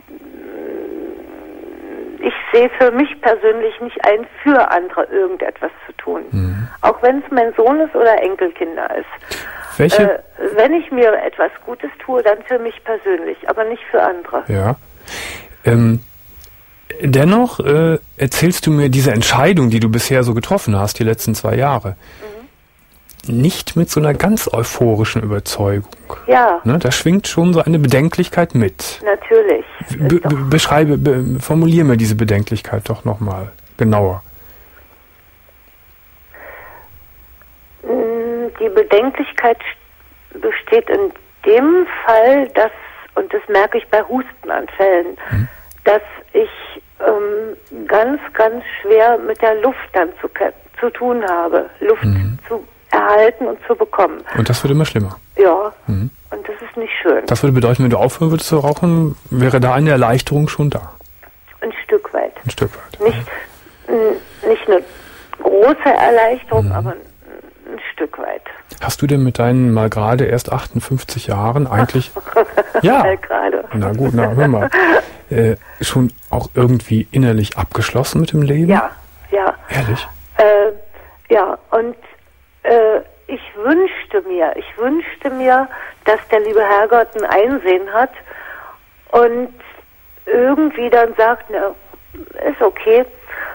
ich sehe für mich persönlich nicht ein, für andere irgendetwas zu tun. Mhm. Auch wenn es mein Sohn ist oder Enkelkinder ist. Welche? Äh, wenn ich mir etwas Gutes tue, dann für mich persönlich, aber nicht für andere. Ja. Ähm, dennoch äh, erzählst du mir diese Entscheidung, die du bisher so getroffen hast, die letzten zwei Jahre, mhm. nicht mit so einer ganz euphorischen Überzeugung. Ja. Ne, da schwingt schon so eine Bedenklichkeit mit. Natürlich. Be- be- beschreibe, be- formuliere mir diese Bedenklichkeit doch nochmal genauer. Die Bedenklichkeit besteht in dem Fall, dass, und das merke ich bei Hustenanfällen, hm. dass ich ähm, ganz, ganz schwer mit der Luft dann zu, zu tun habe, Luft hm. zu erhalten und zu bekommen. Und das wird immer schlimmer. Ja, hm. und das ist nicht schön. Das würde bedeuten, wenn du aufhören würdest zu rauchen, wäre da eine Erleichterung schon da? Ein Stück weit. Ein Stück weit. Nicht, n- nicht eine große Erleichterung, hm. aber ein, ein Stück weit. Hast du denn mit deinen mal gerade erst achtundfünfzig Jahren eigentlich... ja, mal gerade. Na gut, na hör mal. Äh, schon auch irgendwie innerlich abgeschlossen mit dem Leben? Ja, ja. Ehrlich? Äh, ja, und äh, ich wünschte mir, ich wünschte mir, dass der liebe Herrgott ein Einsehen hat und irgendwie dann sagt, na, ist okay,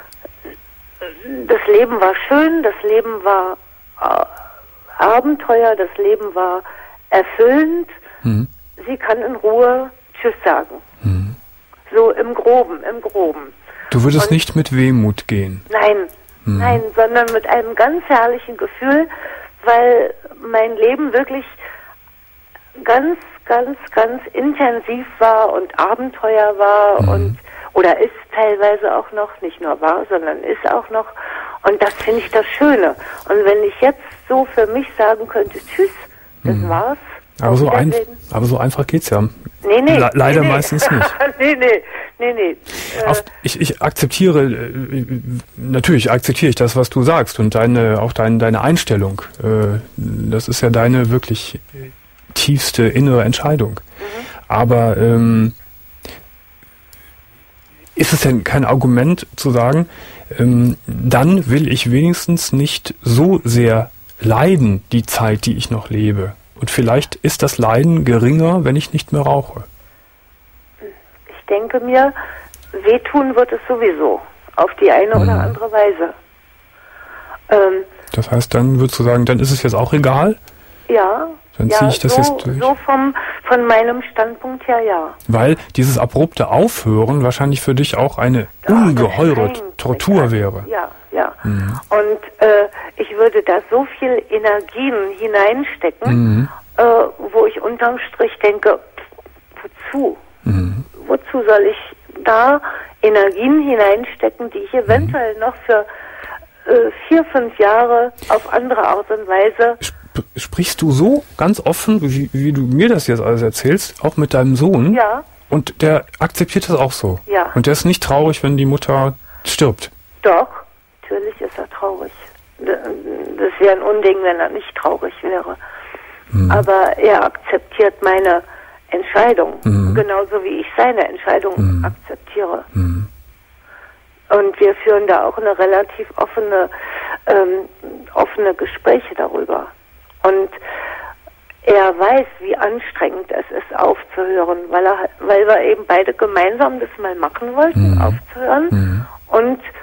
das Leben war schön, das Leben war äh, Abenteuer, das Leben war erfüllend, mhm. sie kann in Ruhe Tschüss sagen. Mhm. So im Groben, im Groben. Du würdest und nicht mit Wehmut gehen? Nein, mhm. nein, sondern mit einem ganz herrlichen Gefühl, weil mein Leben wirklich ganz, ganz, ganz intensiv war und Abenteuer war mhm. und oder ist teilweise auch noch, nicht nur war, sondern ist auch noch. Und das finde ich das Schöne. Und wenn ich jetzt so für mich sagen könnte, tschüss, das mhm. war's. Aber so, ein, aber so einfach geht's ja. Nee, nee. Le- leider nee, nee. meistens nicht. nee, nee, nee, nee. Auf, ich, ich akzeptiere, äh, natürlich akzeptiere ich das, was du sagst und deine, auch dein, deine Einstellung. Äh, das ist ja deine wirklich tiefste innere Entscheidung. Mhm. Aber ähm, ist es denn kein Argument zu sagen, ähm, dann will ich wenigstens nicht so sehr leiden, die Zeit, die ich noch lebe. Und vielleicht ist das Leiden geringer, wenn ich nicht mehr rauche. Ich denke mir, wehtun wird es sowieso, auf die eine mhm. oder andere Weise. Ähm, das heißt, dann würdest du sagen, dann ist es jetzt auch egal? Ja. Dann ja, ziehe ich das so, jetzt durch. So vom, von meinem Standpunkt her, ja. Weil dieses abrupte Aufhören wahrscheinlich für dich auch eine oh, ungeheure Tortur wäre. Ja, ja. Mhm. Und äh, ich würde da so viel Energien hineinstecken, mhm. äh, wo ich unterm Strich denke, wozu? Mhm. Wozu soll ich da Energien hineinstecken, die ich eventuell mhm. noch für äh, vier, fünf Jahre auf andere Art und Weise... Sprichst du so ganz offen, wie, wie du mir das jetzt alles erzählst, auch mit deinem Sohn? Ja. Und der akzeptiert das auch so? Ja. Und der ist nicht traurig, wenn die Mutter stirbt? Doch, natürlich ist er traurig. Das wäre ein Unding, wenn er nicht traurig wäre. Mhm. Aber er akzeptiert meine Entscheidung, mhm. genauso wie ich seine Entscheidung mhm. akzeptiere. Mhm. Und wir führen da auch eine relativ offene, ähm, offene Gespräche darüber. Und er weiß, wie anstrengend es ist, aufzuhören, weil er, weil wir eben beide gemeinsam das mal machen wollten, mhm. aufzuhören. Mhm. Und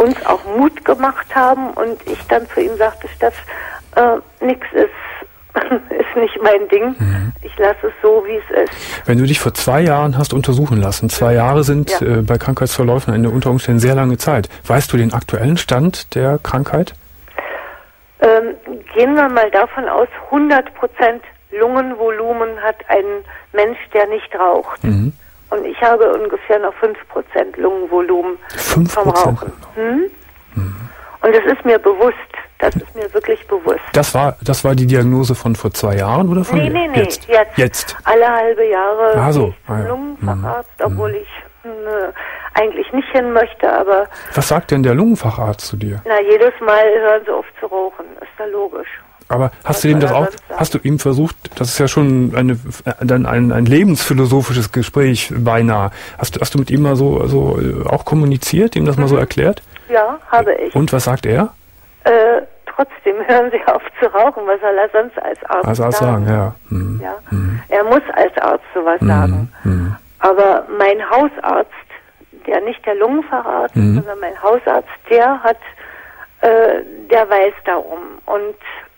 uns auch Mut gemacht haben und ich dann zu ihm sagte, Steff, äh, nix ist, ist nicht mein Ding. Mhm. Ich lasse es so, wie es ist. Wenn du dich vor zwei Jahren hast untersuchen lassen, zwei Jahre sind ja. äh, bei Krankheitsverläufen eine unter Umständen sehr lange Zeit. Weißt du den aktuellen Stand der Krankheit? Ähm, gehen wir mal davon aus, hundert Prozent Lungenvolumen hat ein Mensch, der nicht raucht. Mhm. Und ich habe ungefähr noch fünf Prozent Lungenvolumen fünf vom Rauchen. Hm? Mhm. Und es ist mir bewusst, das ist mir wirklich bewusst. Das war das war die Diagnose von vor zwei Jahren oder von nee, nee, nee, jetzt? jetzt? Jetzt. Alle halbe Jahre ah, so. ich zum ah, ja. Lungenfacharzt, mhm. obwohl ich ne, eigentlich nicht hin möchte, aber... Was sagt denn der Lungenfacharzt zu dir? Na, jedes Mal hören sie auf zu rauchen, ist ja logisch. Aber hast Was du ihm das auch, hast du ihm versucht, das ist ja schon eine, dann ein, ein lebensphilosophisches Gespräch beinahe. Hast, hast du mit ihm mal so, so auch kommuniziert, ihm das mhm. mal so erklärt? Ja, habe ich. Und was sagt er? Äh, trotzdem hören Sie auf zu rauchen, was soll er sonst als Arzt als Arzt sagen? sagen ja. Mhm. ja. Mhm. Er muss als Arzt sowas mhm. sagen. Mhm. Aber mein Hausarzt, der nicht der Lungenfacharzt, mhm. sondern mein Hausarzt, der hat, äh, der weiß darum und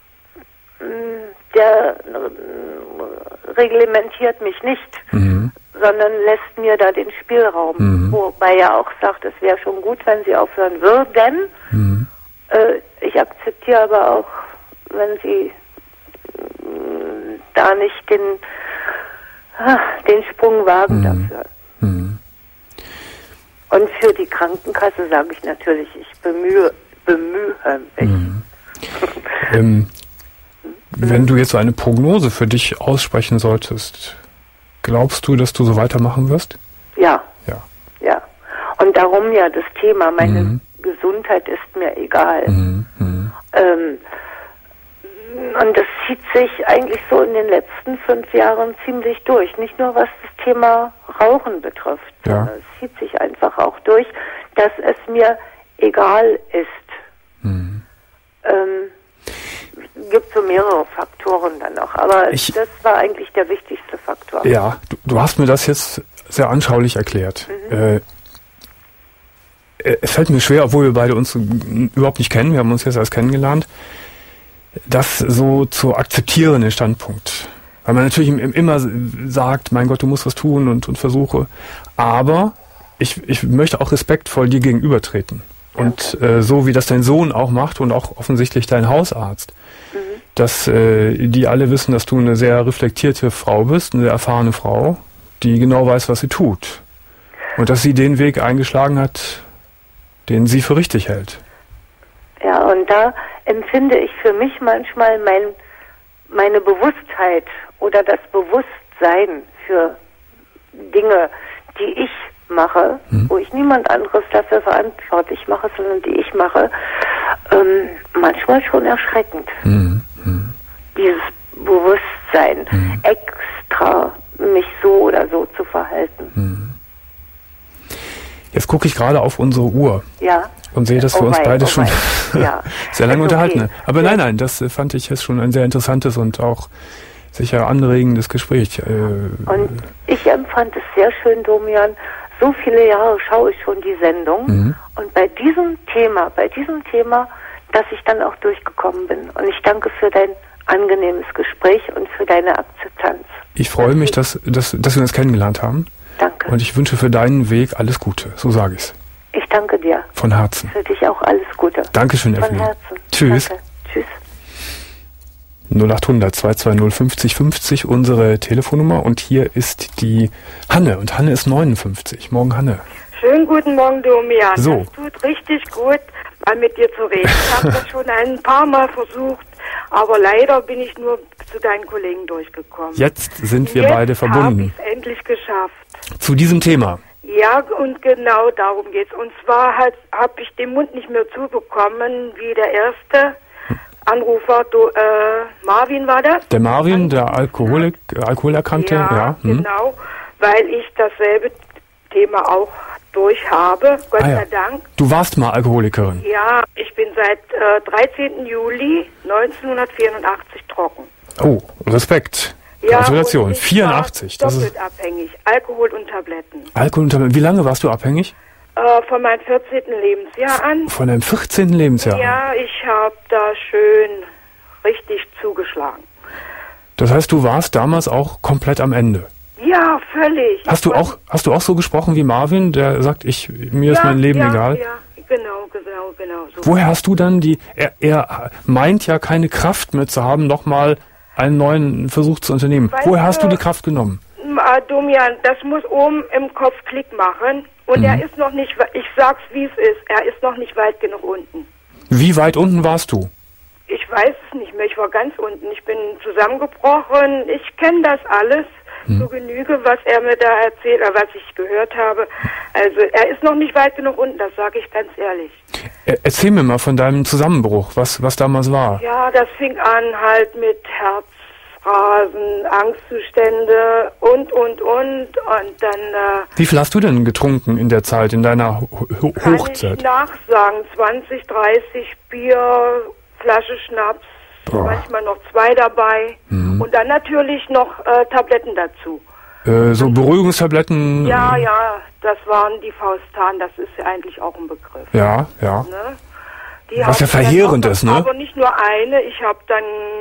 der reglementiert mich nicht, mhm. sondern lässt mir da den Spielraum. Mhm. Wobei er auch sagt, es wäre schon gut, wenn sie aufhören würden. Mhm. Äh, ich akzeptiere aber auch, wenn sie äh, da nicht den, ah, den Sprung wagen mhm. dafür. Mhm. Und für die Krankenkasse sage ich natürlich, ich bemühe, bemühe mich. Mhm. ähm, Wenn du jetzt so eine Prognose für dich aussprechen solltest, glaubst du, dass du so weitermachen wirst? Ja. Ja. Ja. Und darum ja das Thema, meine mhm. Gesundheit ist mir egal. Mhm. Mhm. Ähm, und das zieht sich eigentlich so in den letzten fünf Jahren ziemlich durch. Nicht nur was das Thema Rauchen betrifft. Ja. Es zieht sich einfach auch durch, dass es mir egal ist. Mhm. Ähm, gibt so mehrere Faktoren dann noch, aber ich, das war eigentlich der wichtigste Faktor. Ja, du, du hast mir das jetzt sehr anschaulich erklärt. Mhm. Äh, es fällt mir schwer, obwohl wir beide uns überhaupt nicht kennen, wir haben uns jetzt erst kennengelernt, das so zu akzeptieren, den Standpunkt. Weil man natürlich immer sagt, mein Gott, du musst was tun und, und versuche, aber ich, ich möchte auch respektvoll dir gegenübertreten. Und äh, so wie das dein Sohn auch macht und auch offensichtlich dein Hausarzt, mhm. dass äh, die alle wissen, dass du eine sehr reflektierte Frau bist, eine sehr erfahrene Frau, die genau weiß, was sie tut. Und dass sie den Weg eingeschlagen hat, den sie für richtig hält. Ja, und da empfinde ich für mich manchmal mein, meine Bewusstheit oder das Bewusstsein für Dinge, die ich mache, hm. wo ich niemand anderes dafür verantwortlich mache, sondern die ich mache, ähm, manchmal schon erschreckend. Hm. Hm. Dieses Bewusstsein, hm. extra mich so oder so zu verhalten. Hm. Jetzt gucke ich gerade auf unsere Uhr ja. und sehe, dass oh wir uns wei, beide oh schon ja. sehr lange okay. unterhalten haben. Aber ja. nein, nein, das fand ich jetzt schon ein sehr interessantes und auch sicher anregendes Gespräch. Äh, und ich empfand es sehr schön, Domian. So viele Jahre schaue ich schon die Sendung mhm. und bei diesem Thema, bei diesem Thema, dass ich dann auch durchgekommen bin. Und ich danke für dein angenehmes Gespräch und für deine Akzeptanz. Ich freue mich, dass, dass, dass wir uns kennengelernt haben. Danke. Und ich wünsche für deinen Weg alles Gute, so sage ich es. Ich danke dir. Von Herzen. Für dich auch alles Gute. Dankeschön, Von Evelyn. Herzen. Tschüss. Danke. Tschüss. null acht hundert zwei zwei null fünfzig fünfzig unsere Telefonnummer und hier ist die Hanne und Hanne ist neunundfünfzig. Morgen, Hanne. Schönen guten Morgen, Domian. So. Es tut richtig gut, mal mit dir zu reden. Ich habe das schon ein paar Mal versucht, aber leider bin ich nur zu deinen Kollegen durchgekommen. Jetzt sind wir Jetzt beide verbunden. habe ich es endlich geschafft. Zu diesem Thema. Ja, und genau darum geht's. Und zwar halt, habe ich den Mund nicht mehr zubekommen, wie der erste Anrufer, du, äh, Marvin war das? Der Marvin, der Alkoholik, Alkoholerkannte, ja. ja hm. Genau, weil ich dasselbe Thema auch durch habe, Gott ah, ja. sei Dank. Du warst mal Alkoholikerin? Ja, ich bin seit äh, dreizehnten Juli neunzehnhundertvierundachtzig trocken. Oh, Respekt. Ja, Gratulation. Und ich vierundachtzig. War das doppelt ist abhängig. Alkohol und Tabletten. Alkohol und Tabletten. Wie lange warst du abhängig? Äh, von meinem vierzehnten Lebensjahr an. Von deinem vierzehnten Lebensjahr? Ja, ich habe da schön richtig zugeschlagen. Das heißt, du warst damals auch komplett am Ende? Ja, völlig. Hast du auch, hast du auch so gesprochen wie Marvin, der sagt, ich, mir ja, ist mein Leben ja, egal? Ja, genau, genau, genau. So. Woher hast du dann die, er, er meint ja keine Kraft mehr zu haben, nochmal einen neuen Versuch zu unternehmen. Weißt Woher hast du die Kraft genommen? Domian, das muss oben im Kopf Klick machen. Und mhm. er ist noch nicht, ich sag's wie es ist, er ist noch nicht weit genug unten. Wie weit unten warst du? Ich weiß es nicht mehr, ich war ganz unten. Ich bin zusammengebrochen, ich kenne das alles. Hm. So Genüge, was er mir da erzählt, oder was ich gehört habe. Also er ist noch nicht weit genug unten, das sage ich ganz ehrlich. Erzähl mir mal von deinem Zusammenbruch, was, was damals war. Ja, das fing an halt mit Herzrasen, Angstzustände und, und, und. Und dann... Äh, Wie viel hast du denn getrunken in der Zeit, in deiner Ho Ho kann Hochzeit? Ich nachsagen, zwanzig, dreißig Bier, Flasche Schnaps. Boah. Manchmal noch zwei dabei mhm. und dann natürlich noch äh, Tabletten dazu. Äh, so Beruhigungstabletten? Ja, ja, das waren die Faustan, das ist ja eigentlich auch ein Begriff. Ja, ja. Ne? Die Was ja verheerend ist, ne? Aber nicht nur eine, ich habe dann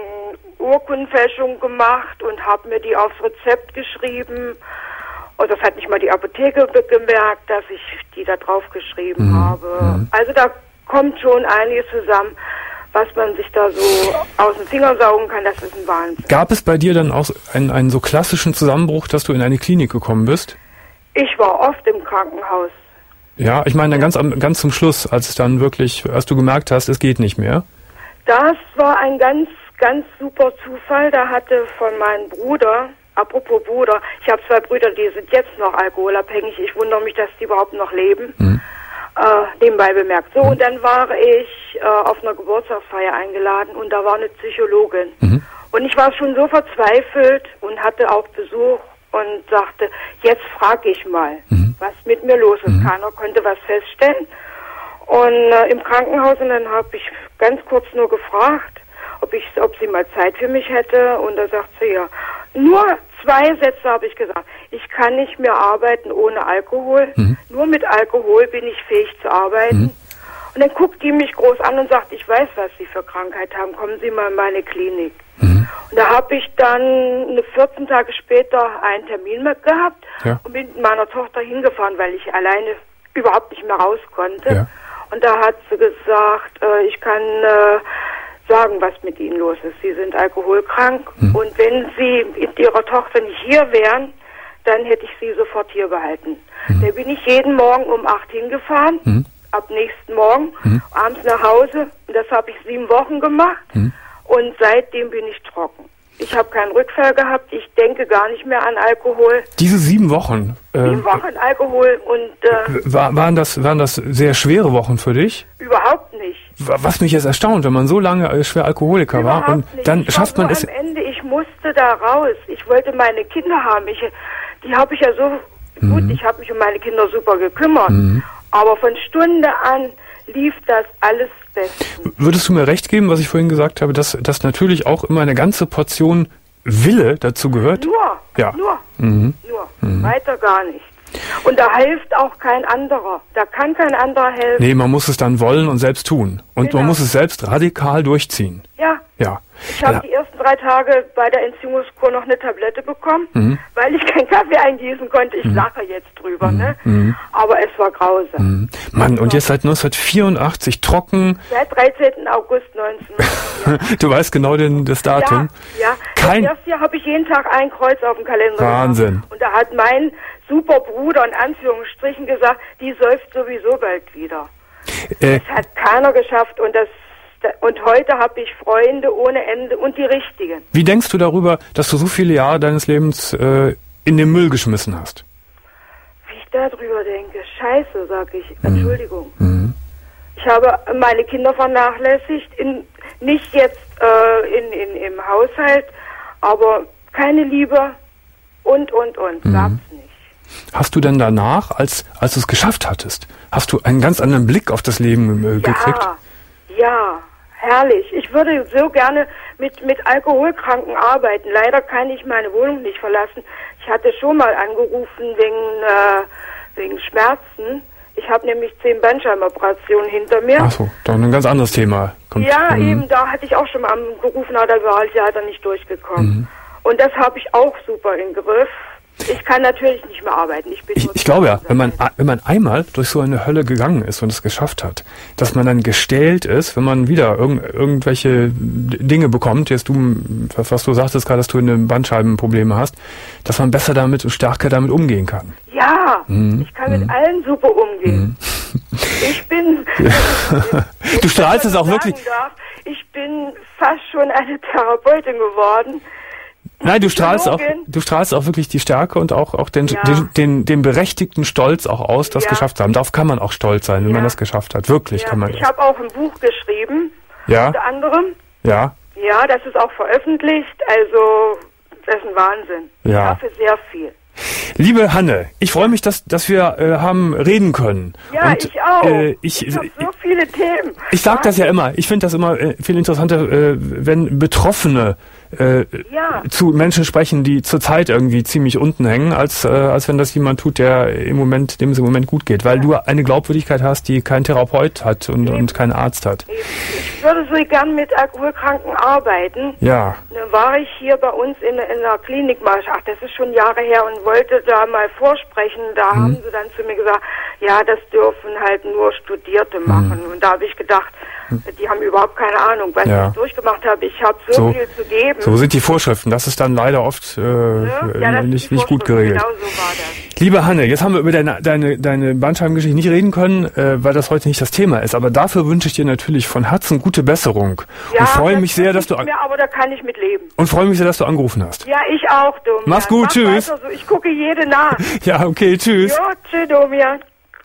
Urkundenfälschung gemacht und habe mir die aufs Rezept geschrieben. Und das hat nicht mal die Apotheke gemerkt, dass ich die da drauf geschrieben mhm. habe. Mhm. Also da kommt schon einiges zusammen, was man sich da so aus den Fingern saugen kann, das ist ein Wahnsinn. Gab es bei dir dann auch einen, einen so klassischen Zusammenbruch, dass du in eine Klinik gekommen bist? Ich war oft im Krankenhaus. Ja, ich meine dann ganz, ganz zum Schluss, als es dann wirklich, als du gemerkt hast, es geht nicht mehr. Das war ein ganz, ganz super Zufall. Da hatte von meinem Bruder, apropos Bruder, ich habe zwei Brüder, die sind jetzt noch alkoholabhängig. Ich wundere mich, dass die überhaupt noch leben. Mhm. Äh, nebenbei bemerkt. So, mhm. und dann war ich äh, auf einer Geburtstagsfeier eingeladen und da war eine Psychologin. Mhm. Und ich war schon so verzweifelt und hatte auch Besuch und sagte, jetzt frage ich mal, mhm. was mit mir los ist. Mhm. Keiner konnte was feststellen. Und äh, im Krankenhaus, und dann habe ich ganz kurz nur gefragt, ob ich, ob sie mal Zeit für mich hätte. Und da sagt sie, ja, nur zwei Sätze habe ich gesagt. Ich kann nicht mehr arbeiten ohne Alkohol. Mhm. Nur mit Alkohol bin ich fähig zu arbeiten. Mhm. Und dann guckt die mich groß an und sagt, ich weiß, was Sie für Krankheit haben. Kommen Sie mal in meine Klinik. Mhm. Und da habe ich dann vierzehn Tage später einen Termin mit gehabt ja. und bin mit meiner Tochter hingefahren, weil ich alleine überhaupt nicht mehr raus konnte. Ja. Und da hat sie gesagt, äh, ich kann... Äh, sagen, was mit ihnen los ist. Sie sind alkoholkrank mhm. und wenn sie mit ihrer Tochter nicht hier wären, dann hätte ich sie sofort hier behalten. Mhm. Da bin ich jeden Morgen um acht hingefahren, mhm. ab nächsten Morgen, mhm. abends nach Hause. Und das habe ich sieben Wochen gemacht mhm. und seitdem bin ich trocken. Ich habe keinen Rückfall gehabt, ich denke gar nicht mehr an Alkohol. Diese sieben Wochen? Sieben äh, Wochen Alkohol und... Äh, war, waren, das, waren das sehr schwere Wochen für dich? Überhaupt nicht. Was mich jetzt erstaunt, wenn man so lange schwer Alkoholiker Überhaupt war und nicht. dann ich schafft man es... Am Ende, ich musste da raus. Ich wollte meine Kinder haben. Ich, die habe ich ja so... Mhm. Gut, ich habe mich um meine Kinder super gekümmert. Mhm. Aber von Stunde an lief das alles bestens. Würdest du mir recht geben, was ich vorhin gesagt habe, dass, dass natürlich auch immer eine ganze Portion Wille dazu gehört? Nur, ja. nur, mhm. nur. Mhm. Weiter gar nicht. Und da hilft auch kein anderer. Da kann kein anderer helfen. Nee, man muss es dann wollen und selbst tun. Und genau. man muss es selbst radikal durchziehen. Ja. Ja. Ich habe ja. die ersten drei Tage bei der Entziehungskur noch eine Tablette bekommen, mhm. weil ich keinen Kaffee eingießen konnte. Ich mhm. lache jetzt drüber, mhm. ne? Mhm. Aber es war grausam. Mhm. Mann, und jetzt seit neunzehnhundertvierundachtzig trocken. Seit dreizehnten August neunzehnhundertvierundachtzig. Du weißt genau den, das Datum. Ja, ja. Kein das erste Jahr habe ich jeden Tag ein Kreuz auf dem Kalender Wahnsinn. gemacht. Und da hat mein super Bruder in Anführungsstrichen gesagt, die säuft sowieso bald wieder. Äh. Das hat keiner geschafft und das Und heute habe ich Freunde ohne Ende und die richtigen. Wie denkst du darüber, dass du so viele Jahre deines Lebens äh, in den Müll geschmissen hast? Wie ich darüber denke? Scheiße, sag ich. Mhm. Entschuldigung. Mhm. Ich habe meine Kinder vernachlässigt, in, nicht jetzt äh, in, in, im Haushalt, aber keine Liebe und, und, und. Mhm. Gab's nicht. Hast du denn danach, als, als du es geschafft hattest, hast du einen ganz anderen Blick auf das Leben äh, gekriegt? Ja, ja. Herrlich. Ich würde so gerne mit, mit Alkoholkranken arbeiten. Leider kann ich meine Wohnung nicht verlassen. Ich hatte schon mal angerufen wegen, äh, wegen Schmerzen. Ich habe nämlich zehn Bandscheibenoperationen hinter mir. Ach so, doch ein ganz anderes Thema. Kommt, ja, ähm, eben, da hatte ich auch schon mal angerufen, aber da war ich leider nicht durchgekommen. Mhm. Und das habe ich auch super im Griff. Ich kann natürlich nicht mehr arbeiten. Ich, bin ich, ich glaube ja, wenn man, wenn man einmal durch so eine Hölle gegangen ist und es geschafft hat, dass man dann gestählt ist, wenn man wieder irg irgendwelche Dinge bekommt, jetzt du, was du sagtest gerade, dass du eine Bandscheibenprobleme hast, dass man besser damit und stärker damit umgehen kann. Ja, mhm. ich kann mit mhm. allen super umgehen. Mhm. Ich bin... du strahlst es auch wirklich... Darf, ich bin fast schon eine Therapeutin geworden. Nein, du strahlst auch, du strahlst auch wirklich die Stärke und auch, auch den, ja. den, den, den berechtigten Stolz auch aus, das ja. geschafft zu haben. Darauf kann man auch stolz sein, wenn ja. man das geschafft hat. Wirklich ja. kann man. Ich habe auch ein Buch geschrieben, ja. unter anderem. Ja. Ja, das ist auch veröffentlicht. Also, das ist ein Wahnsinn. Ja. Ich hoffe sehr viel. Liebe Hanne, ich freue mich, dass, dass wir äh, haben reden können. Ja, und, ich auch. Äh, ich ich habe so viele Themen. Ich sage das ja immer. Ich finde das immer äh, viel interessanter, äh, wenn Betroffene äh, ja. zu Menschen sprechen, die zurzeit irgendwie ziemlich unten hängen, als äh, als wenn das jemand tut, der im Moment, dem es im Moment gut geht, weil ja. du eine Glaubwürdigkeit hast, die kein Therapeut hat und, und kein Arzt hat. Ich würde so gern mit Alkoholkranken arbeiten. Ja. Dann war ich hier bei uns in, in der Klinik mal, ach, das ist schon Jahre her, und wollte da mal vorsprechen. Da hm. haben sie dann zu mir gesagt, ja, das dürfen halt nur Studierte machen. Hm. Und da habe ich gedacht, die haben überhaupt keine Ahnung, was ja. ich durchgemacht habe. Ich habe so, so viel zu geben. So sind die Vorschriften. Das ist dann leider oft äh, ja? Ja, nicht, nicht gut geregelt. Genau so war das. Liebe Hanne, jetzt haben wir über deine, deine, deine Bandscheibengeschichte nicht reden können, äh, weil das heute nicht das Thema ist. Aber dafür wünsche ich dir natürlich von Herzen gute Besserung. Ja, und freue mich sehr, dass du mehr, aber da kann ich mit leben. Und freue mich sehr, dass du angerufen hast. Ja, ich auch, Domian. Mach's gut, Mach tschüss. So. Ich gucke jede nach. Ja, okay, tschüss. Ja, tschüss, Domian.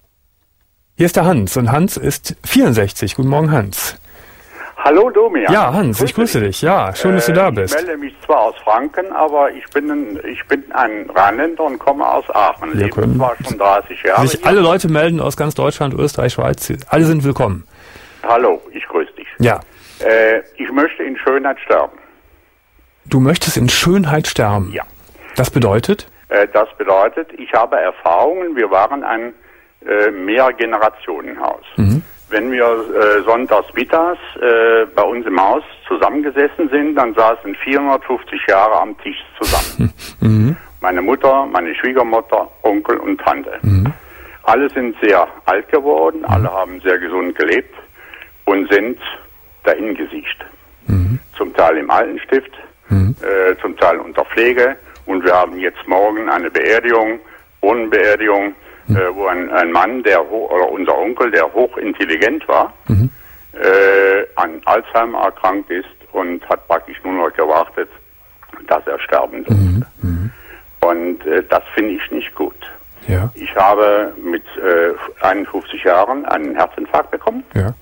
Hier ist der Hans und Hans ist vierundsechzig. Guten Morgen, Hans. Hallo Domian. Ja, Hans, grüße ich grüße dich. dich. Ja, schön, dass du da bist. Ich melde mich zwar aus Franken, aber ich bin ein, ich bin ein Rheinländer und komme aus Aachen. Wir lebe zwar schon dreißig Jahre. Sich alle Leute melden aus ganz Deutschland, Österreich, Schweiz. Alle sind willkommen. Hallo, ich grüße dich. Ja. Äh, ich möchte in Schönheit sterben. Du möchtest in Schönheit sterben? Ja. Das bedeutet? Äh, das bedeutet, ich habe Erfahrungen. Wir waren ein äh, Mehrgenerationenhaus. Mhm. Wenn wir äh, sonntags mittags äh, bei uns im Haus zusammengesessen sind, dann saßen vierhundertfünfzig Jahre am Tisch zusammen. Mhm. Meine Mutter, meine Schwiegermutter, Onkel und Tante. Mhm. Alle sind sehr alt geworden, mhm. alle haben sehr gesund gelebt und sind dahingesiegt. Mhm. Zum Teil im Altenstift, mhm. äh, zum Teil unter Pflege, und wir haben jetzt morgen eine Beerdigung, Urnenbeerdigung, mhm. äh, wo ein, ein Mann, der oder unser Onkel, der hochintelligent war, mhm. äh, an Alzheimer erkrankt ist und hat praktisch nur noch gewartet, dass er sterben durfte. Mhm. Und äh, das finde ich nicht gut. Ja. Ich habe mit äh, einundfünfzig Jahren einen Herzinfarkt bekommen. Ja.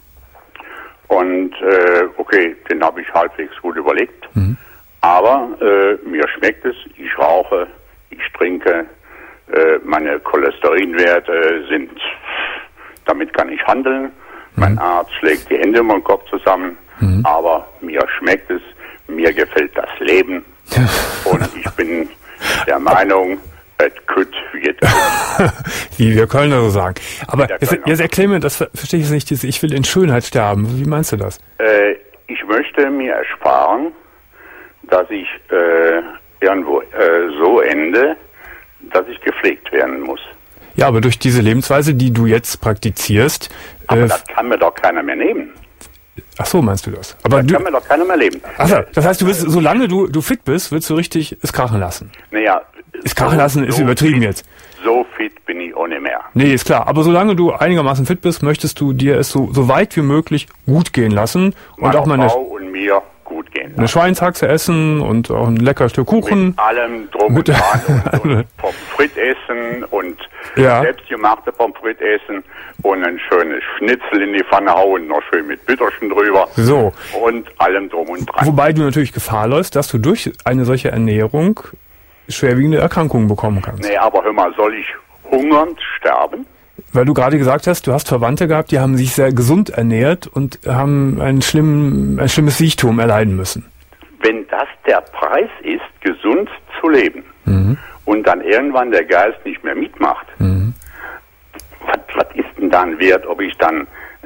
Und äh, okay, den habe ich halbwegs gut überlegt. Mhm. Aber äh, mir schmeckt es, ich rauche, ich trinke, äh, meine Cholesterinwerte sind, damit kann ich handeln. Mhm. Mein Arzt schlägt die Hände um den Kopf zusammen, mhm. aber mir schmeckt es, mir gefällt das Leben. Und ich bin der Meinung, es gut wird gut. Wie wir Kölner so sagen. Aber jetzt, jetzt erklär mir, das verstehe ich nicht, ich will in Schönheit sterben. Wie meinst du das? Äh, ich möchte mir ersparen, dass ich äh, irgendwo äh, so ende, dass ich gepflegt werden muss. Ja, aber durch diese Lebensweise, die du jetzt praktizierst... Aber äh, das kann mir doch keiner mehr nehmen. Ach so, meinst du das? Aber das du, kann mir doch keiner mehr leben. Ach so, das heißt, du willst, solange du, du fit bist, willst du richtig es krachen lassen? Naja... Es krachen so, lassen ist so übertrieben fit, jetzt. So fit bin ich auch nicht mehr. Nee, ist klar. Aber solange du einigermaßen fit bist, möchtest du dir es so, so weit wie möglich gut gehen lassen. Und Meine auch mal eine, Frau und mir gut gehen lassen. Eine Schweinshaxe essen und auch ein lecker Stück Kuchen. Mit allem drum und dran und, und Pommes frites essen und ja. selbstgemachte Pommes frites essen und ein schönes Schnitzel in die Pfanne hauen, noch schön mit Bitterchen drüber. So. Und allem drum und dran. Wobei du natürlich Gefahr läufst, dass du durch eine solche Ernährung schwerwiegende Erkrankungen bekommen kannst. Nee, aber hör mal, soll ich hungernd sterben? Weil du gerade gesagt hast, du hast Verwandte gehabt, die haben sich sehr gesund ernährt und haben einen schlimmen, ein schlimmes Siechtum erleiden müssen. Wenn das der Preis ist, gesund zu leben, mhm. und dann irgendwann der Geist nicht mehr mitmacht, mhm. was, was ist denn denn dann wert, ob ich dann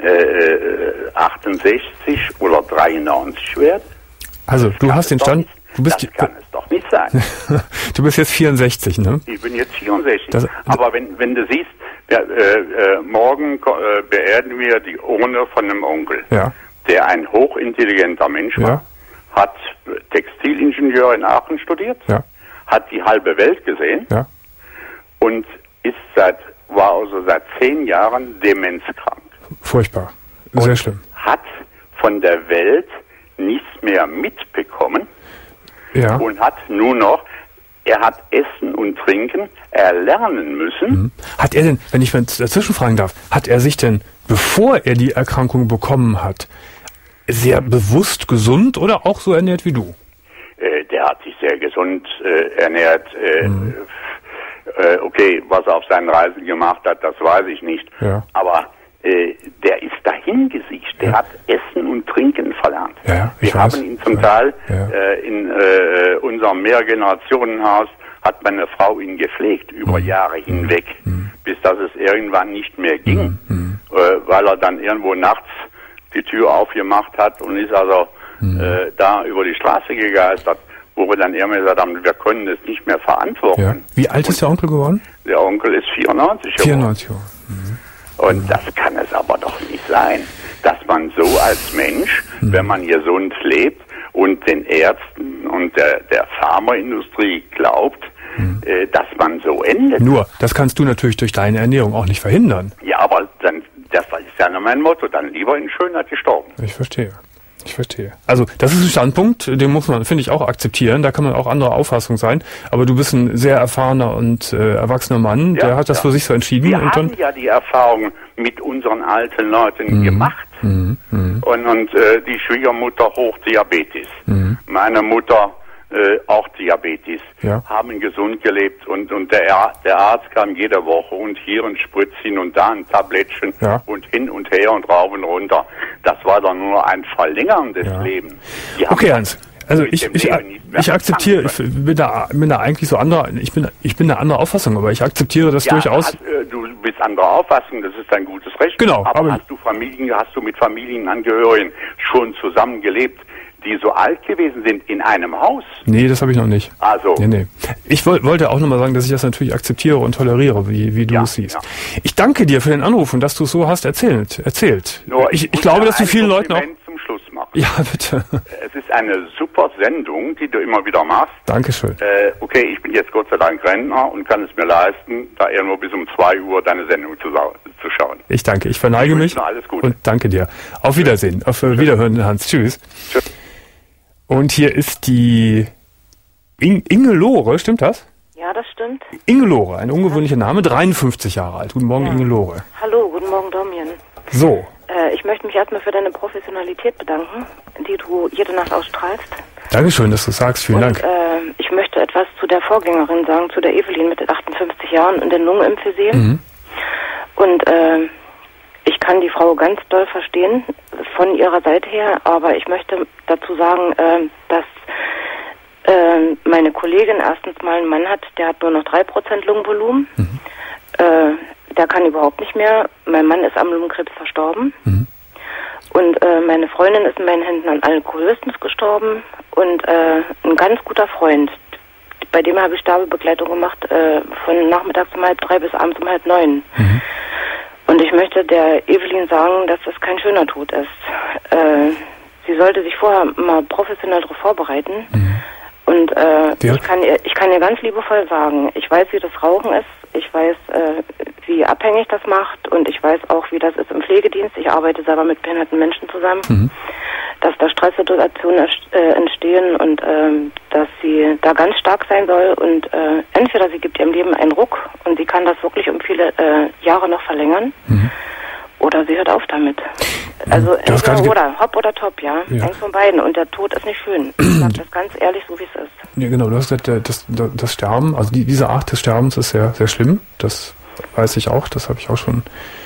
äh, achtundsechzig oder dreiundneunzig werde? Also du hast den Stand... Du bist das kann es doch nicht sein. Du bist jetzt vierundsechzig, ne? Ich bin jetzt vierundsechzig. Das, Aber wenn, wenn du siehst, ja, äh, äh, morgen äh, beerdigen wir die Urne von einem Onkel, ja. der ein hochintelligenter Mensch war, ja. hat Textilingenieur in Aachen studiert, ja. hat die halbe Welt gesehen ja. und ist seit, war also seit zehn Jahren demenzkrank. Furchtbar. Sehr und schlimm. Hat von der Welt nichts mehr mitbekommen. Ja. Und hat nur noch, er hat Essen und Trinken erlernen müssen. Mhm. Hat er denn, wenn ich mal dazwischen fragen darf, hat er sich denn, bevor er die Erkrankung bekommen hat, sehr bewusst gesund oder auch so ernährt wie du? Äh, der hat sich sehr gesund äh, ernährt. Äh, mhm. äh, okay, was er auf seinen Reisen gemacht hat, das weiß ich nicht. Ja. Aber äh, der ist dahin gesiegt. Der ja. hat Essen und Trinken verlernt. Ja, ja, Wir weiß. haben ihn zum ja. Teil ja. äh, in äh, unserem Mehrgenerationenhaus hat meine Frau ihn gepflegt über mhm. Jahre hinweg, mhm. bis dass es irgendwann nicht mehr ging, mhm. äh, weil er dann irgendwo nachts die Tür aufgemacht hat und ist also mhm. äh, da über die Straße gegeistert, wo wir dann irgendwann gesagt haben, wir können das nicht mehr verantworten. Ja. Wie alt ist der Onkel geworden? Der Onkel ist vierundneunzig. vierundneunzig Jahre. Mhm. Und das kann es aber doch nicht sein, dass man so als Mensch, mhm. wenn man gesund lebt und den Ärzten und der, der Pharmaindustrie glaubt, mhm. äh, dass man so endet. Nur, das kannst du natürlich durch deine Ernährung auch nicht verhindern. Ja, aber dann, das ist ja noch mein Motto, dann lieber in Schönheit gestorben. Ich verstehe. Ich verstehe. Also das ist ein Standpunkt, den muss man, finde ich, auch akzeptieren. Da kann man auch anderer Auffassung sein. Aber du bist ein sehr erfahrener und äh, erwachsener Mann, ja, der hat das ja. für sich so entschieden. Wir und haben dann ja die Erfahrung mit unseren alten Leuten mhm. gemacht. Mhm. Mhm. Und, und äh, die Schwiegermutter Hochdiabetes. Mhm. Meine Mutter äh, auch Diabetes. Ja. Haben gesund gelebt und, und der, der Arzt kam jede Woche und hier ein Spritzchen und da ein Tablettchen ja. und hin und her und rauf und runter. Das war doch nur ein Verlängern des ja. Lebens. Okay, Hans. Also ich, ich, ich akzeptiere, ich bin da, bin da eigentlich so anderer, ich bin, ich bin eine andere Auffassung, aber ich akzeptiere das ja, durchaus. Hast, äh, du bist anderer Auffassung, das ist dein gutes Recht. Genau. Aber, aber hast du Familien, hast du mit Familienangehörigen schon zusammengelebt, die so alt gewesen sind in einem Haus? Nee, das habe ich noch nicht. Also. Nee, nee. Ich woll, wollte auch nochmal sagen, dass ich das natürlich akzeptiere und toleriere, wie, wie du ja, es siehst. Ja. Ich danke dir für den Anruf und dass du es so hast erzählt. erzählt. Nur, ich, ich, ich glaube, dass du vielen Leuten auch... zum Schluss machen. Ja, bitte. Es ist eine super Sendung, die du immer wieder machst. Dankeschön. Äh, okay, ich bin jetzt Gott sei Dank Rentner und kann es mir leisten, da irgendwo bis um zwei Uhr deine Sendung zu, zu schauen. Ich danke, ich verneige ich mich alles Gute. Und danke dir. Auf Wiedersehen, auf Tschüss. Wiederhören, Hans. Tschüss. Tschüss. Und hier ist die In- Inge Lore, stimmt das? Ja, das stimmt. Inge Lore, ein ungewöhnlicher Name, dreiundfünfzig Jahre alt. Guten Morgen, ja. Inge Lore. Hallo, guten Morgen, Domian. So. Äh, ich möchte mich erstmal für deine Professionalität bedanken, die du jede Nacht ausstrahlst. Dankeschön, dass du sagst. Vielen und, Dank. Äh, ich möchte etwas zu der Vorgängerin sagen, zu der Evelyn mit den achtundfünfzig Jahren und den Lungenemphysem. Mhm. Und äh, ich kann die Frau ganz doll verstehen, von ihrer Seite her, aber ich möchte dazu sagen, äh, dass äh, meine Kollegin erstens mal einen Mann hat, der hat nur noch drei Prozent Lungenvolumen. Mhm. Äh, der kann überhaupt nicht mehr. Mein Mann ist am Lungenkrebs verstorben. Mhm. Und äh, meine Freundin ist in meinen Händen an Alkoholismus gestorben. Und äh, ein ganz guter Freund, bei dem habe ich Sterbebegleitung gemacht, äh, von nachmittags um halb drei bis abends um halb neun. Mhm. Und ich möchte der Evelyn sagen, dass das kein schöner Tod ist. Äh, sie sollte sich vorher mal professionell darauf vorbereiten. Mhm. Und äh, ja. ich kann ihr, ich kann ihr ganz liebevoll sagen, ich weiß, wie das Rauchen ist, ich weiß, äh, wie abhängig das macht und ich weiß auch, wie das ist im Pflegedienst. Ich arbeite selber mit behinderten Menschen zusammen, mhm. dass da Stresssituationen äh, entstehen und äh, dass sie da ganz stark sein soll und äh, entweder sie gibt ihrem Leben einen Ruck und sie kann das wirklich um viele äh, Jahre noch verlängern. Mhm. Oder sie hört auf damit. Also entweder oder, hopp oder top, ja. ja. Eins von beiden. Und der Tod ist nicht schön. Ich sage das ganz ehrlich, so wie es ist. Ja, genau. Du hast gesagt, das, das, das Sterben, also die, diese Art des Sterbens ist sehr, sehr schlimm. Das weiß ich auch. Das habe ich auch schon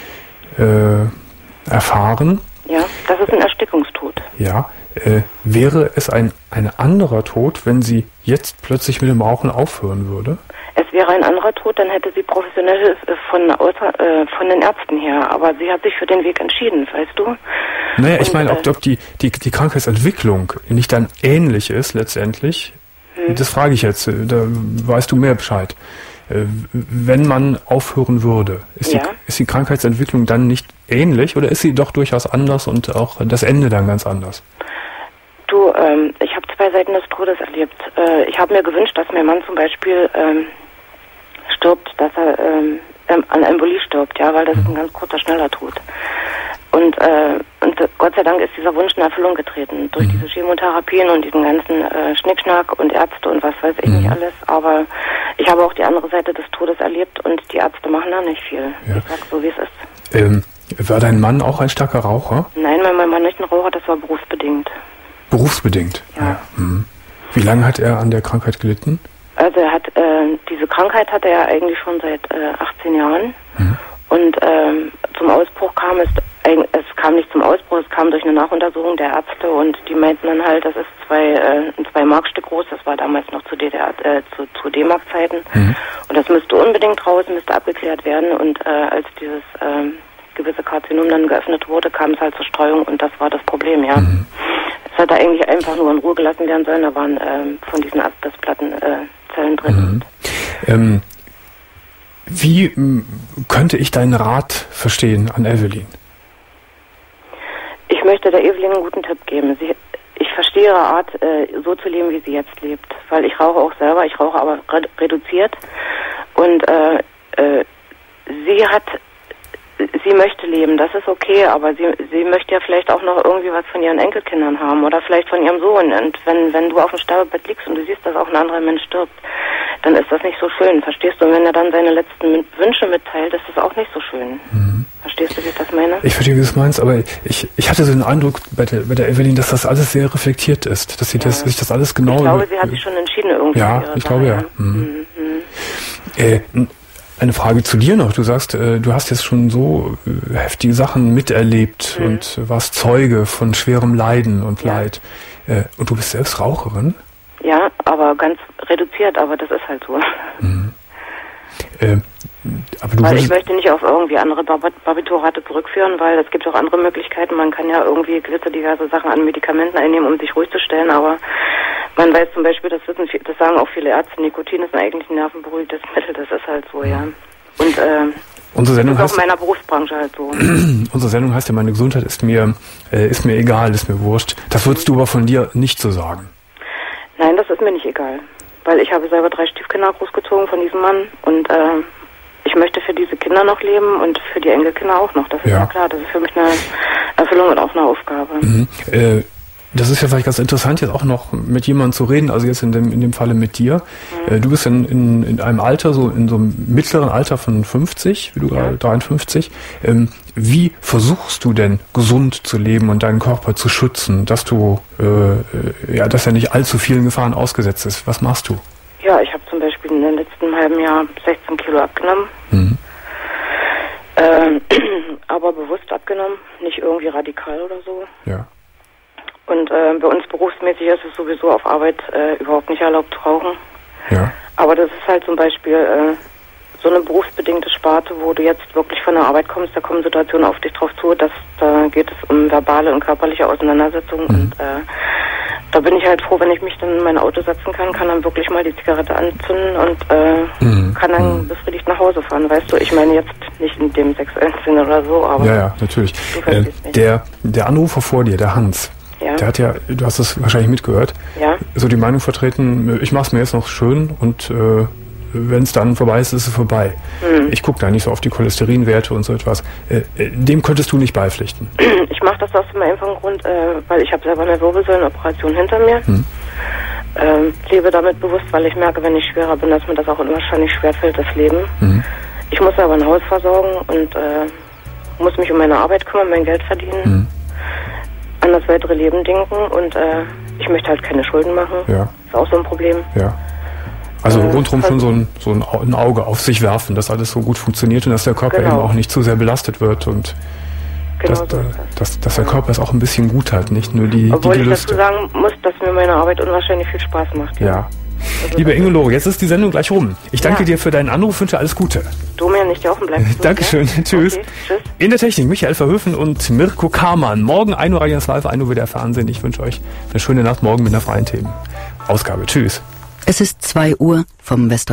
äh, erfahren. Ja, das ist ein Erstickungstod. Ja. Äh, wäre es ein, ein anderer Tod, wenn sie jetzt plötzlich mit dem Rauchen aufhören würde? Es wäre ein anderer Tod, dann hätte sie professionelle Hilfe von, außer, äh, von den Ärzten her. Aber sie hat sich für den Weg entschieden, weißt du? Naja, ich Und, meine, äh, ob, ob die, die, die Krankheitsentwicklung nicht dann ähnlich ist letztendlich, hm. das frage ich jetzt, da weißt du mehr Bescheid. Wenn man aufhören würde, ist, ja. die, ist die Krankheitsentwicklung dann nicht ähnlich oder ist sie doch durchaus anders und auch das Ende dann ganz anders? Du, ähm, ich habe zwei Seiten des Todes erlebt. Äh, ich habe mir gewünscht, dass mein Mann zum Beispiel ähm, stirbt, dass er ähm, an Embolie stirbt, ja, weil das mhm. ist ein ganz kurzer, schneller Tod. Und, äh, und Gott sei Dank ist dieser Wunsch in Erfüllung getreten durch mhm. diese Chemotherapien und diesen ganzen äh, Schnickschnack und Ärzte und was weiß ich mhm. nicht alles. Aber ich habe auch die andere Seite des Todes erlebt und die Ärzte machen da nicht viel. Ja. Ich sag so, wie es ist. Ähm, war dein Mann auch ein starker Raucher? Nein, mein Mann war nicht ein Raucher, das war berufsbedingt. Berufsbedingt? Ja. ja. Mhm. Wie lange hat er an der Krankheit gelitten? Also er hat, äh, diese Krankheit hatte er eigentlich schon seit äh, achtzehn Jahren. Mhm. Und ähm, zum Ausbruch kam es, es kam nicht zum Ausbruch, es kam durch eine Nachuntersuchung der Ärzte und die meinten dann halt, das ist zwei, äh, ein zwei Mark Stück groß, das war damals noch zu D D R, äh, zu, zu D-Mark-Zeiten. Mhm. Und das müsste unbedingt raus, müsste abgeklärt werden und äh, als dieses äh, gewisse Karzinom dann geöffnet wurde, kam es halt zur Streuung und das war das Problem, ja. Mhm. Es hätte eigentlich einfach nur in Ruhe gelassen werden sollen, da waren ähm, von diesen Asbestplatten äh, Zellen drin. Mhm. Ähm, wie m, könnte ich deinen Rat verstehen an Evelyn? Ich möchte der Evelyn einen guten Tipp geben. Sie, ich verstehe ihre Art, äh, so zu leben, wie sie jetzt lebt. Weil ich rauche auch selber, ich rauche aber re- reduziert. Und äh, äh, sie hat, sie möchte leben, das ist okay, aber sie, sie möchte ja vielleicht auch noch irgendwie was von ihren Enkelkindern haben oder vielleicht von ihrem Sohn. Und wenn, wenn du auf dem Sterbebett liegst und du siehst, dass auch ein anderer Mensch stirbt, dann ist das nicht so schön, verstehst du? Und wenn er dann seine letzten Wünsche mitteilt, ist das auch nicht so schön. Mhm. Verstehst du, wie ich das meine? Ich verstehe, wie du es meinst, aber ich, ich hatte so den Eindruck bei der, bei der Evelyn, dass das alles sehr reflektiert ist, dass sie ja. das, sich das alles genau... Ich glaube, sie hat sich schon entschieden irgendwie. Ja, ich Sache, glaube ja. Mhm. Mhm. Äh, eine Frage zu dir noch. Du sagst, äh, du hast jetzt schon so äh, heftige Sachen miterlebt mhm. und warst Zeuge von schwerem Leiden und ja. Leid. Äh, und du bist selbst Raucherin? Ja, aber ganz reduziert, aber das ist halt so. Mhm. Äh, aber du weil ich möchte nicht auf irgendwie andere Barbiturate zurückführen, weil es gibt auch andere Möglichkeiten. Man kann ja irgendwie gewisse diverse Sachen an Medikamenten einnehmen, um sich ruhig zu stellen, aber man weiß zum Beispiel, das wissen, das sagen auch viele Ärzte, Nikotin ist eigentlich ein nervenberuhigendes Mittel, das ist halt so, ja. Und äh, unsere Sendung das ist auch heißt, in meiner Berufsbranche halt so. Unsere Sendung heißt ja, meine Gesundheit ist mir, äh, ist mir egal, ist mir wurscht. Das würdest du aber von dir nicht so sagen. Nein, das ist mir nicht egal, weil ich habe selber drei Stiefkinder großgezogen von diesem Mann und äh, ich möchte für diese Kinder noch leben und für die Enkelkinder auch noch. Das ist ja, ja klar, das ist für mich eine Erfüllung und auch eine Aufgabe. Mhm. Äh, das ist ja vielleicht ganz interessant, jetzt auch noch mit jemandem zu reden, also jetzt in dem in dem Falle mit dir. Mhm. Äh, du bist in, in, in einem Alter, so in so einem mittleren Alter von fünfzig, wie du ja. gerade dreiundfünfzig. Ähm, wie versuchst du denn gesund zu leben und deinen Körper zu schützen, dass du äh, ja, dass er nicht allzu vielen Gefahren ausgesetzt ist? Was machst du? Ja, ich habe zum Beispiel in den letzten halben Jahr sechzehn Kilo abgenommen. Mhm. Ähm, aber bewusst abgenommen, nicht irgendwie radikal oder so. Ja. Und äh, bei uns berufsmäßig ist es sowieso auf Arbeit äh, überhaupt nicht erlaubt zu rauchen. Ja. Aber das ist halt zum Beispiel äh, so eine berufsbedingte Sparte, wo du jetzt wirklich von der Arbeit kommst, da kommen Situationen auf dich drauf zu, dass da geht es um verbale und körperliche Auseinandersetzungen mhm. und äh, da bin ich halt froh, wenn ich mich dann in mein Auto setzen kann, kann dann wirklich mal die Zigarette anzünden und äh, mhm. kann dann mhm. befriedigt nach Hause fahren, weißt du? Ich meine jetzt nicht in dem sexuellen Sinne oder so, aber... Ja, ja, natürlich. Äh, der, der Anrufer vor dir, der Hans, ja. der hat ja, du hast das wahrscheinlich mitgehört, ja. so die Meinung vertreten, ich mach's mir jetzt noch schön und äh, wenn es dann vorbei ist, ist es vorbei. Mhm. Ich gucke da nicht so auf die Cholesterinwerte und so etwas. Äh, dem könntest du nicht beipflichten. Ich mache das aus dem einfachen Grund, äh, weil ich habe selber eine Wirbelsäulenoperation hinter mir. Mhm. Ähm, lebe damit bewusst, weil ich merke, wenn ich schwerer bin, dass mir das auch unwahrscheinlich schwerfällt, das Leben. Mhm. Ich muss aber ein Haus versorgen und äh, muss mich um meine Arbeit kümmern, mein Geld verdienen, mhm. an das weitere Leben denken und äh, ich möchte halt keine Schulden machen. Ja. Ist auch so ein Problem. Ja. Also rundherum schon so ein, so ein Auge auf sich werfen, dass alles so gut funktioniert und dass der Körper genau. eben auch nicht zu sehr belastet wird und genau dass, so dass, dass der Körper es auch ein bisschen gut hat, nicht nur die Obwohl die ich Gelüste. dazu sagen muss, dass mir meine Arbeit unwahrscheinlich viel Spaß macht. Ja, Also Liebe Ingelore, jetzt ist die Sendung gleich rum. Ich danke Ja. dir für deinen Anruf, wünsche alles Gute. Domian, nicht offen bleiben. Dankeschön, tschüss. Okay, tschüss. In der Technik Michael Verhöfen und Mirko Kamann. Morgen ein Uhr Radio eins Live, ein Uhr wieder Fernsehen. Ich wünsche euch eine schöne Nacht morgen mit einer freien Themen. Ausgabe. Tschüss. Es ist zwei Uhr vom West